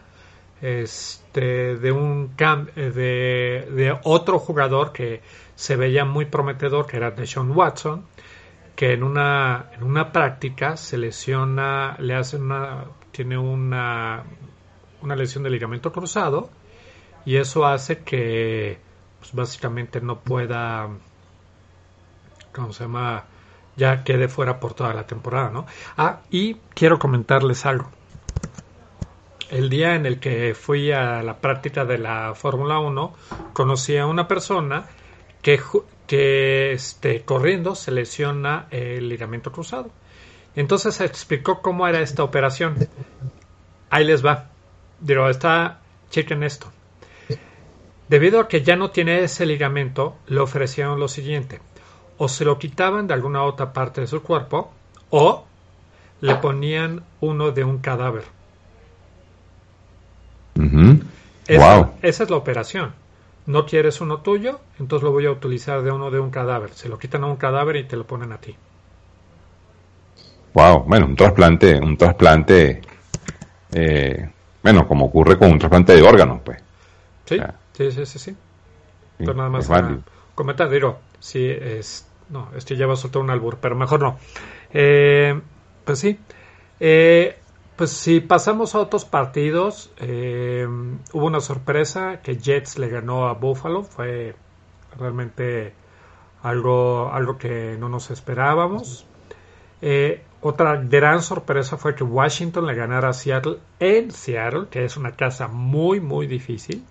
de otro jugador que se veía muy prometedor, que era Deshaun Watson, que en una práctica se lesiona, le hacen una tiene una lesión de ligamento cruzado y eso hace que pues, básicamente no pueda, ¿cómo se llama? Ya quede fuera por toda la temporada, ¿no? Y quiero comentarles algo. El día en el que fui a la práctica de la Fórmula 1, conocí a una persona que corriendo se lesiona el ligamento cruzado. Entonces se explicó cómo era esta operación. Ahí les va. Chequen esto. Debido a que ya no tiene ese ligamento, le ofrecieron lo siguiente. O se lo quitaban de alguna otra parte de su cuerpo, o le ponían uno de un cadáver. Uh-huh. Esa es la operación. No quieres uno tuyo, entonces lo voy a utilizar de uno de un cadáver. Se lo quitan a un cadáver y te lo ponen a ti. Wow, bueno, un trasplante, bueno, como ocurre con un trasplante de órganos, pues. Sí, sí. Pero nada más comentar, esto ya va a soltar un albur, pero mejor no. Pues sí. Pues si pasamos a otros partidos, hubo una sorpresa que Jets le ganó a Buffalo, fue realmente algo que no nos esperábamos. Otra gran sorpresa fue que Washington le ganara a Seattle en Seattle, que es una casa muy muy difícil.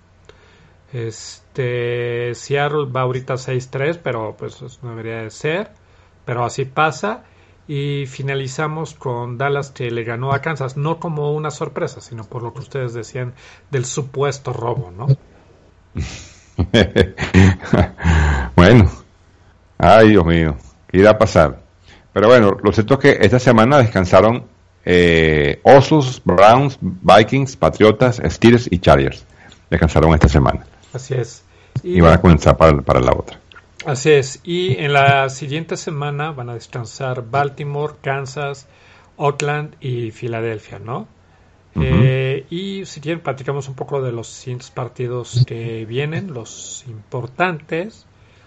Seattle va ahorita 6-3, pero pues eso no debería de ser, pero así pasa. Y finalizamos con Dallas, que le ganó a Kansas, no como una sorpresa, sino por lo que ustedes decían del supuesto robo, ¿no? Bueno, ay Dios mío, ¿qué irá a pasar? Pero bueno, lo cierto es que esta semana descansaron Osos, Browns, Vikings, Patriotas, Steelers y Chargers. Descansaron esta semana. Así es. Y van a comenzar para la otra. Así es. Y en la siguiente semana van a descansar Baltimore, Kansas, Oakland y Filadelfia, ¿no? Uh-huh. Y si quieren, platicamos un poco de los siguientes partidos que vienen, los importantes.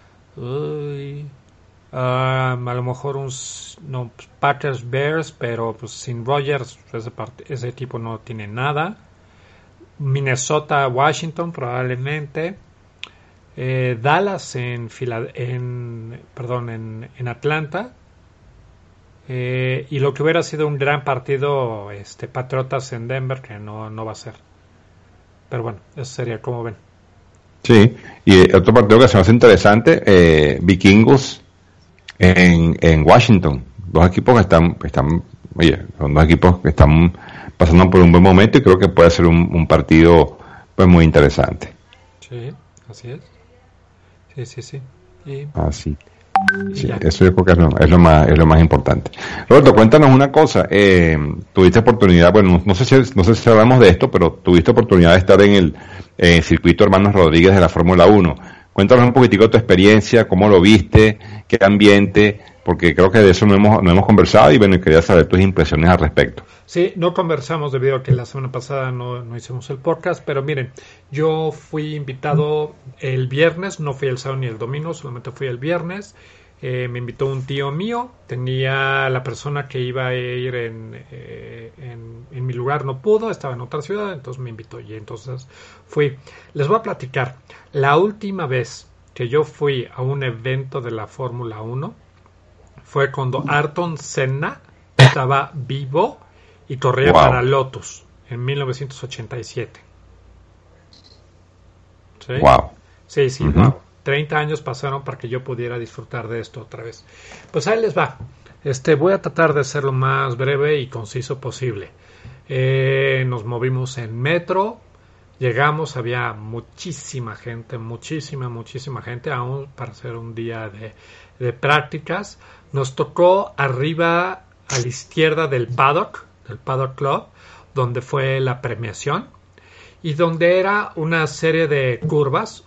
A lo mejor Packers Bears, pero pues sin Rodgers ese equipo no tiene nada. Minnesota Washington probablemente. Dallas en Atlanta. Y lo que hubiera sido un gran partido, Patriotas en Denver, que no va a ser. Pero bueno, eso sería, como ven. Sí, y otro partido que se me hace interesante, Vikingos en Washington. Dos equipos que están son dos equipos que están pasando por un buen momento y creo que puede ser un partido pues muy interesante. Sí, así es. Sí. Así. Sí, eso yo creo que es lo más importante. Roberto, cuéntanos una cosa. Tuviste oportunidad, bueno, no sé si hablamos de esto, pero tuviste oportunidad de estar en el circuito Hermanos Rodríguez de la Fórmula 1. Cuéntanos un poquitico tu experiencia, cómo lo viste, qué ambiente, porque creo que de eso no hemos conversado y bueno, quería saber tus impresiones al respecto. Sí, no conversamos debido a que la semana pasada no hicimos el podcast, pero miren, yo fui invitado el viernes, no fui el sábado ni el domingo, solamente fui el viernes. Me invitó un tío mío, tenía la persona que iba a ir en mi lugar, no pudo, estaba en otra ciudad, entonces me invitó y entonces fui. Les voy a platicar, la última vez que yo fui a un evento de la Fórmula 1 fue cuando Ayrton Senna estaba vivo y corría para Lotus en 1987. ¿Sí? Wow. Sí, wow. 30 años pasaron para que yo pudiera disfrutar de esto otra vez. Pues ahí les va. Voy a tratar de ser lo más breve y conciso posible. Nos movimos en metro. Llegamos, había muchísima gente, muchísima gente, aún para hacer un día de prácticas. Nos tocó arriba a la izquierda del Paddock Club, donde fue la premiación. Y donde era una serie de curvas,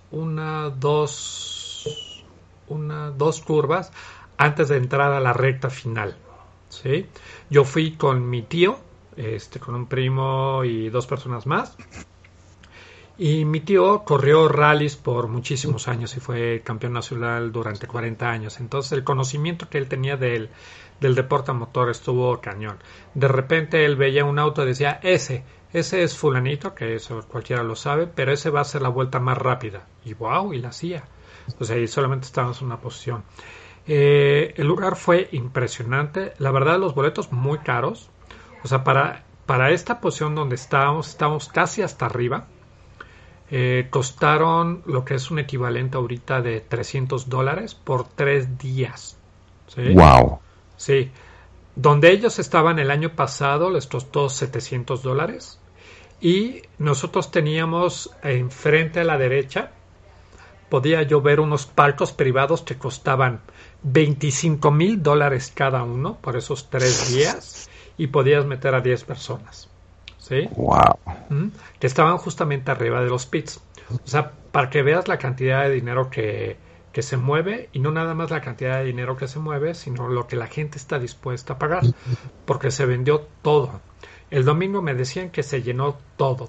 dos curvas antes de entrar a la recta final, ¿sí? Yo fui con mi tío, con un primo y dos personas más. Y mi tío corrió rallies por muchísimos años y fue campeón nacional durante 40 años. Entonces el conocimiento que él tenía del deporte a motor estuvo cañón. De repente él veía un auto y decía, ese es fulanito, que eso cualquiera lo sabe, pero ese va a ser la vuelta más rápida. Y wow, y la hacía. O sea, y solamente estábamos en una posición. El lugar fue impresionante. La verdad, los boletos muy caros. O sea, para esta posición donde estábamos casi hasta arriba. Costaron lo que es un equivalente ahorita de $300 por 3 días. ¿Sí? Wow. Sí. Donde ellos estaban el año pasado les costó $700 y nosotros teníamos enfrente a la derecha, podía yo ver unos palcos privados que costaban $25,000 cada uno por esos 3 días y podías meter a 10 personas. ¿Sí? Wow. Que estaban justamente arriba de los pits. O sea, para que veas la cantidad de dinero que se mueve, y no nada más la cantidad de dinero que se mueve, sino lo que la gente está dispuesta a pagar, porque se vendió todo. El domingo me decían que se llenó todo.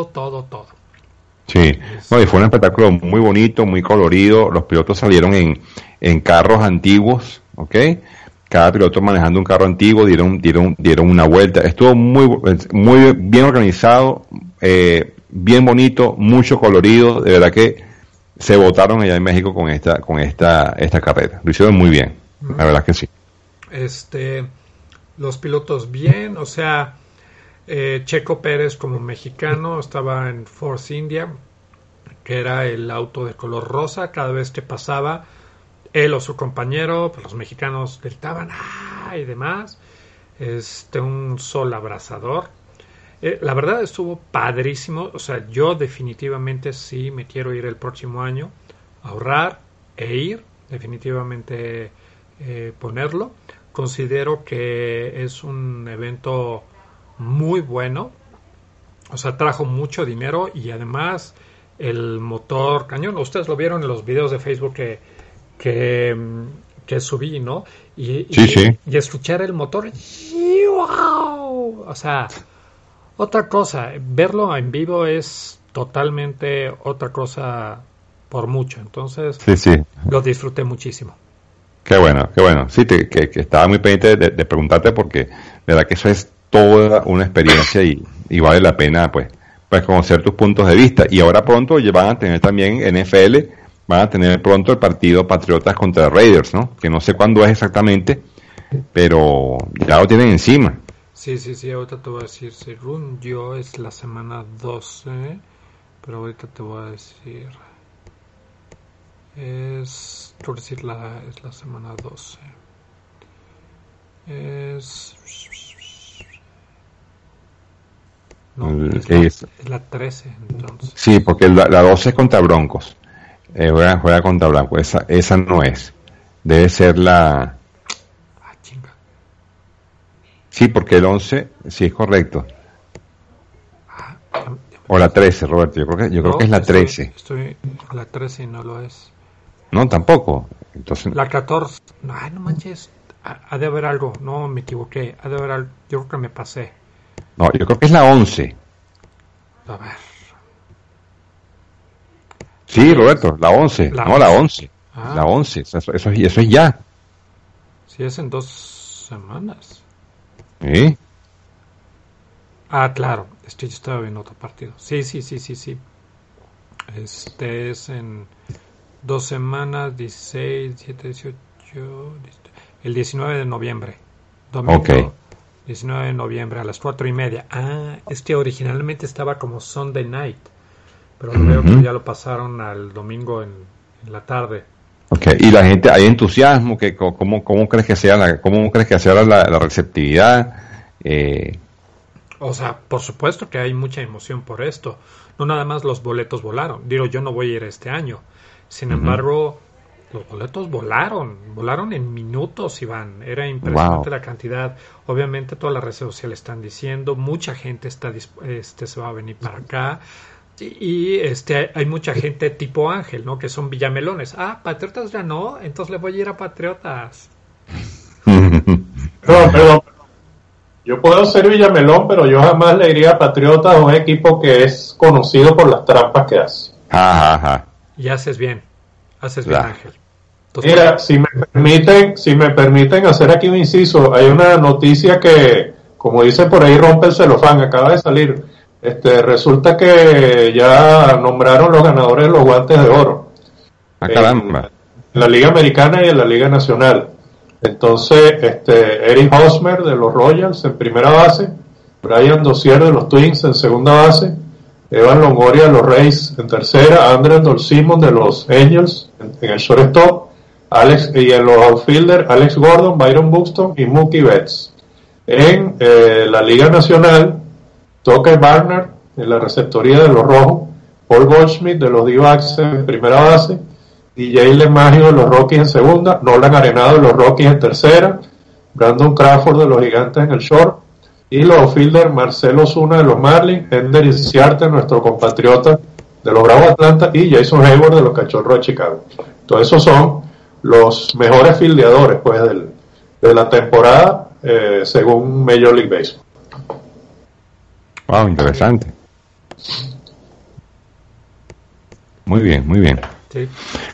Sí, no, y fue un espectáculo muy bonito, muy colorido. Los pilotos salieron en carros antiguos, ¿ok? Cada piloto manejando un carro antiguo, dieron una vuelta. Estuvo muy bien organizado, bien bonito, mucho colorido. De verdad que se votaron allá en México con esta carrera. Lo hicieron muy bien, la verdad que sí. Los pilotos bien, o sea, Checo Pérez como mexicano estaba en Force India, que era el auto de color rosa. Cada vez que pasaba él o su compañero, pues los mexicanos gritaban ¡ah! Y demás. Un sol abrasador. La verdad estuvo padrísimo. O sea, yo definitivamente sí me quiero ir el próximo año, ahorrar e ir, definitivamente ponerlo. Considero que es un evento muy bueno. O sea, trajo mucho dinero y además el motor cañón. Ustedes lo vieron en los videos de Facebook que subí, ¿no? Sí. Y escuchar el motor, ¡wow! O sea, otra cosa, verlo en vivo es totalmente otra cosa por mucho. Entonces, sí. Lo disfruté muchísimo. Qué bueno. Sí, que estaba muy pendiente de preguntarte porque de verdad que eso es toda una experiencia y vale la pena, pues conocer tus puntos de vista. Y ahora pronto van a tener también NFL. Van a tener pronto el partido Patriotas contra Raiders, ¿no? Que no sé cuándo es exactamente, pero ya lo tienen encima. Sí, ahorita te voy a decir, según yo es la semana 12, pero ahorita te voy a decir, es la semana 12. Es la 13, entonces. Sí, porque la 12 es contra Broncos. Juega contra Blanco. Esa no es. Debe ser la... chinga. Sí, porque el 11 sí es correcto. O la 13, Roberto. Yo creo que es la 13. Estoy la 13 y no lo es. No, tampoco. Entonces... La 14. No manches. Ha de haber algo. No, me equivoqué. Ha de haber algo. Yo creo que me pasé. No, yo creo que es la 11. A ver. Sí, Roberto, la 11. La 11. Ah. La 11. Eso es ya. Sí, es en 2 semanas. ¿Sí? Claro. Yo estaba viendo otro partido. Sí. Es en 2 semanas, 16, 17, 18... El 19 de noviembre. Domingo. Ok. 19 de noviembre a las 4:30. Es que originalmente estaba como Sunday Night. Pero creo que ya lo pasaron al domingo en la tarde. Okay. Y la gente, hay entusiasmo, ¿cómo crees que sea la receptividad? O sea, por supuesto que hay mucha emoción por esto. No nada más los boletos volaron. Digo, yo no voy a ir este año. Sin embargo, los boletos volaron en minutos, Iván. Era impresionante la cantidad. Obviamente todas las redes sociales están diciendo, mucha gente se va a venir para acá. Y hay mucha gente tipo Ángel, ¿no? Que son villamelones. Patriotas ya no, entonces le voy a ir a Patriotas. Perdón. Yo puedo ser Villamelón, pero yo jamás le iría a Patriotas, a un equipo que es conocido por las trampas que hace. Ajá. Y haces bien, Ángel. Entonces, Mira, si me permiten hacer aquí un inciso, hay una noticia que, como dicen por ahí, rompe el celofán, acaba de salir. Resulta que ya nombraron los ganadores de los guantes de oro. Caramba. En la Liga Americana y en la Liga Nacional. Entonces, Eric Hosmer de los Royals en primera base, Brian Dozier de los Twins en segunda base, Evan Longoria de los Rays en tercera, Andrelton Simmons de los Angels en el shortstop, y en los outfielders Alex Gordon, Byron Buxton y Mookie Betts. En la Liga Nacional, Tucker Barnard en la receptoría de los Rojos, Paul Goldschmidt de los D-backs en primera base, DJ LeMahieu de los Rockies en segunda, Nolan Arenado de los Rockies en tercera, Brandon Crawford de los Gigantes en el short, y los outfielders Marcelo Zuna de los Marlins, Ender Inciarte, nuestro compatriota de los Bravos de Atlanta, y Jason Hayward de los Cachorros de Chicago. Entonces esos son los mejores fildeadores pues de la temporada según Major League Baseball. Wow, interesante. Muy bien. sí.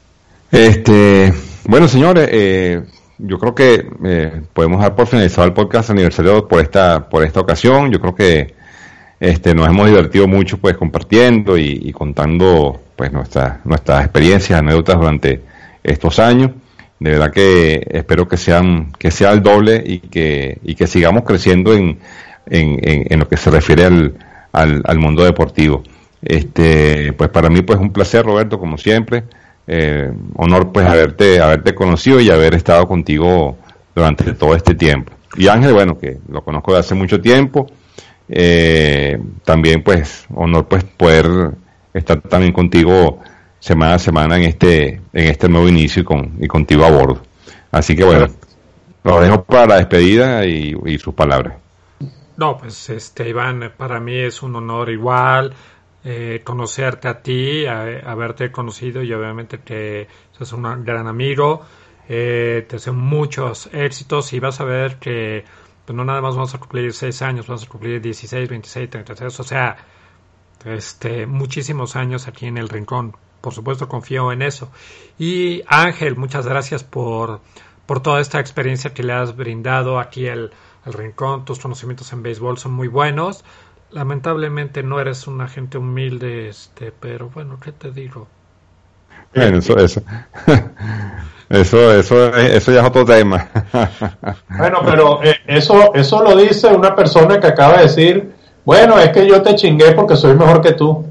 Bueno, señores, yo creo que podemos dar por finalizado el podcast aniversario por esta ocasión. Yo creo que nos hemos divertido mucho pues compartiendo y contando pues nuestras experiencias, anécdotas durante estos años. De verdad que espero que sea el doble y que sigamos creciendo en lo que se refiere al mundo deportivo. Pues para mí pues un placer, Roberto, como siempre. Honor pues haberte conocido y haber estado contigo durante todo este tiempo. Y Ángel, bueno, que lo conozco de hace mucho tiempo, también pues honor pues poder estar también contigo semana a semana en este nuevo inicio y contigo a bordo. Así que bueno, lo dejo para la despedida y sus palabras. No, pues Iván, para mí es un honor igual. Conocerte a ti, haberte conocido, y obviamente que sos un gran amigo. Te deseo muchos éxitos y vas a ver que pues no nada más vamos a cumplir 6 años, vamos a cumplir 16, 26, 33, o sea, muchísimos años aquí en el Rincón. Por supuesto confío en eso. Y Ángel, muchas gracias por toda esta experiencia que le has brindado aquí al Rincón. Tus conocimientos en béisbol son muy buenos. Lamentablemente no eres una gente humilde, pero bueno, ¿qué te digo? Bueno, eso ya es otro tema. Bueno, pero eso lo dice una persona que acaba de decir, bueno, es que yo te chingué porque soy mejor que tú.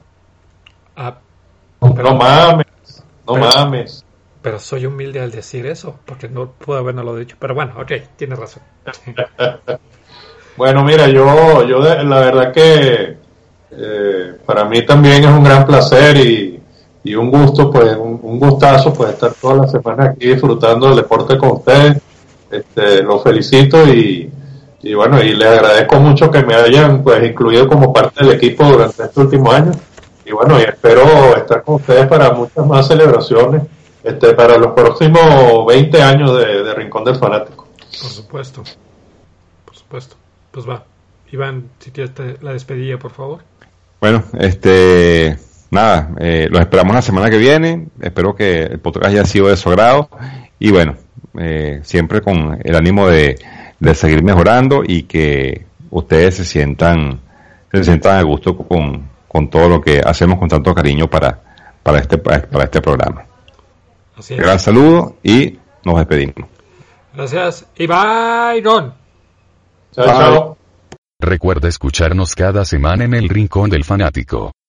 No mames. Pero soy humilde al decir eso, porque no puedo haberlo dicho. Pero bueno, ok, tienes razón. Bueno, mira, yo la verdad que para mí también es un gran placer y un gusto, pues un gustazo pues estar toda la semana aquí disfrutando del deporte con ustedes. Los felicito y bueno, y les agradezco mucho que me hayan pues incluido como parte del equipo durante estos últimos años. Y bueno, y espero estar con ustedes para muchas más celebraciones, para los próximos 20 años de Rincón del Fanático. Por supuesto. Pues va. Iván, si tienes la despedida, por favor. Bueno, nada, los esperamos la semana que viene. Espero que el podcast haya sido de su agrado. Y bueno, siempre con el ánimo de seguir mejorando y que ustedes se sientan a gusto con todo lo que hacemos con tanto cariño para este programa. Así es. Gran saludo y nos despedimos. Gracias. Y bye, Ron. Chao. Recuerda escucharnos cada semana en el Rincón del Fanático.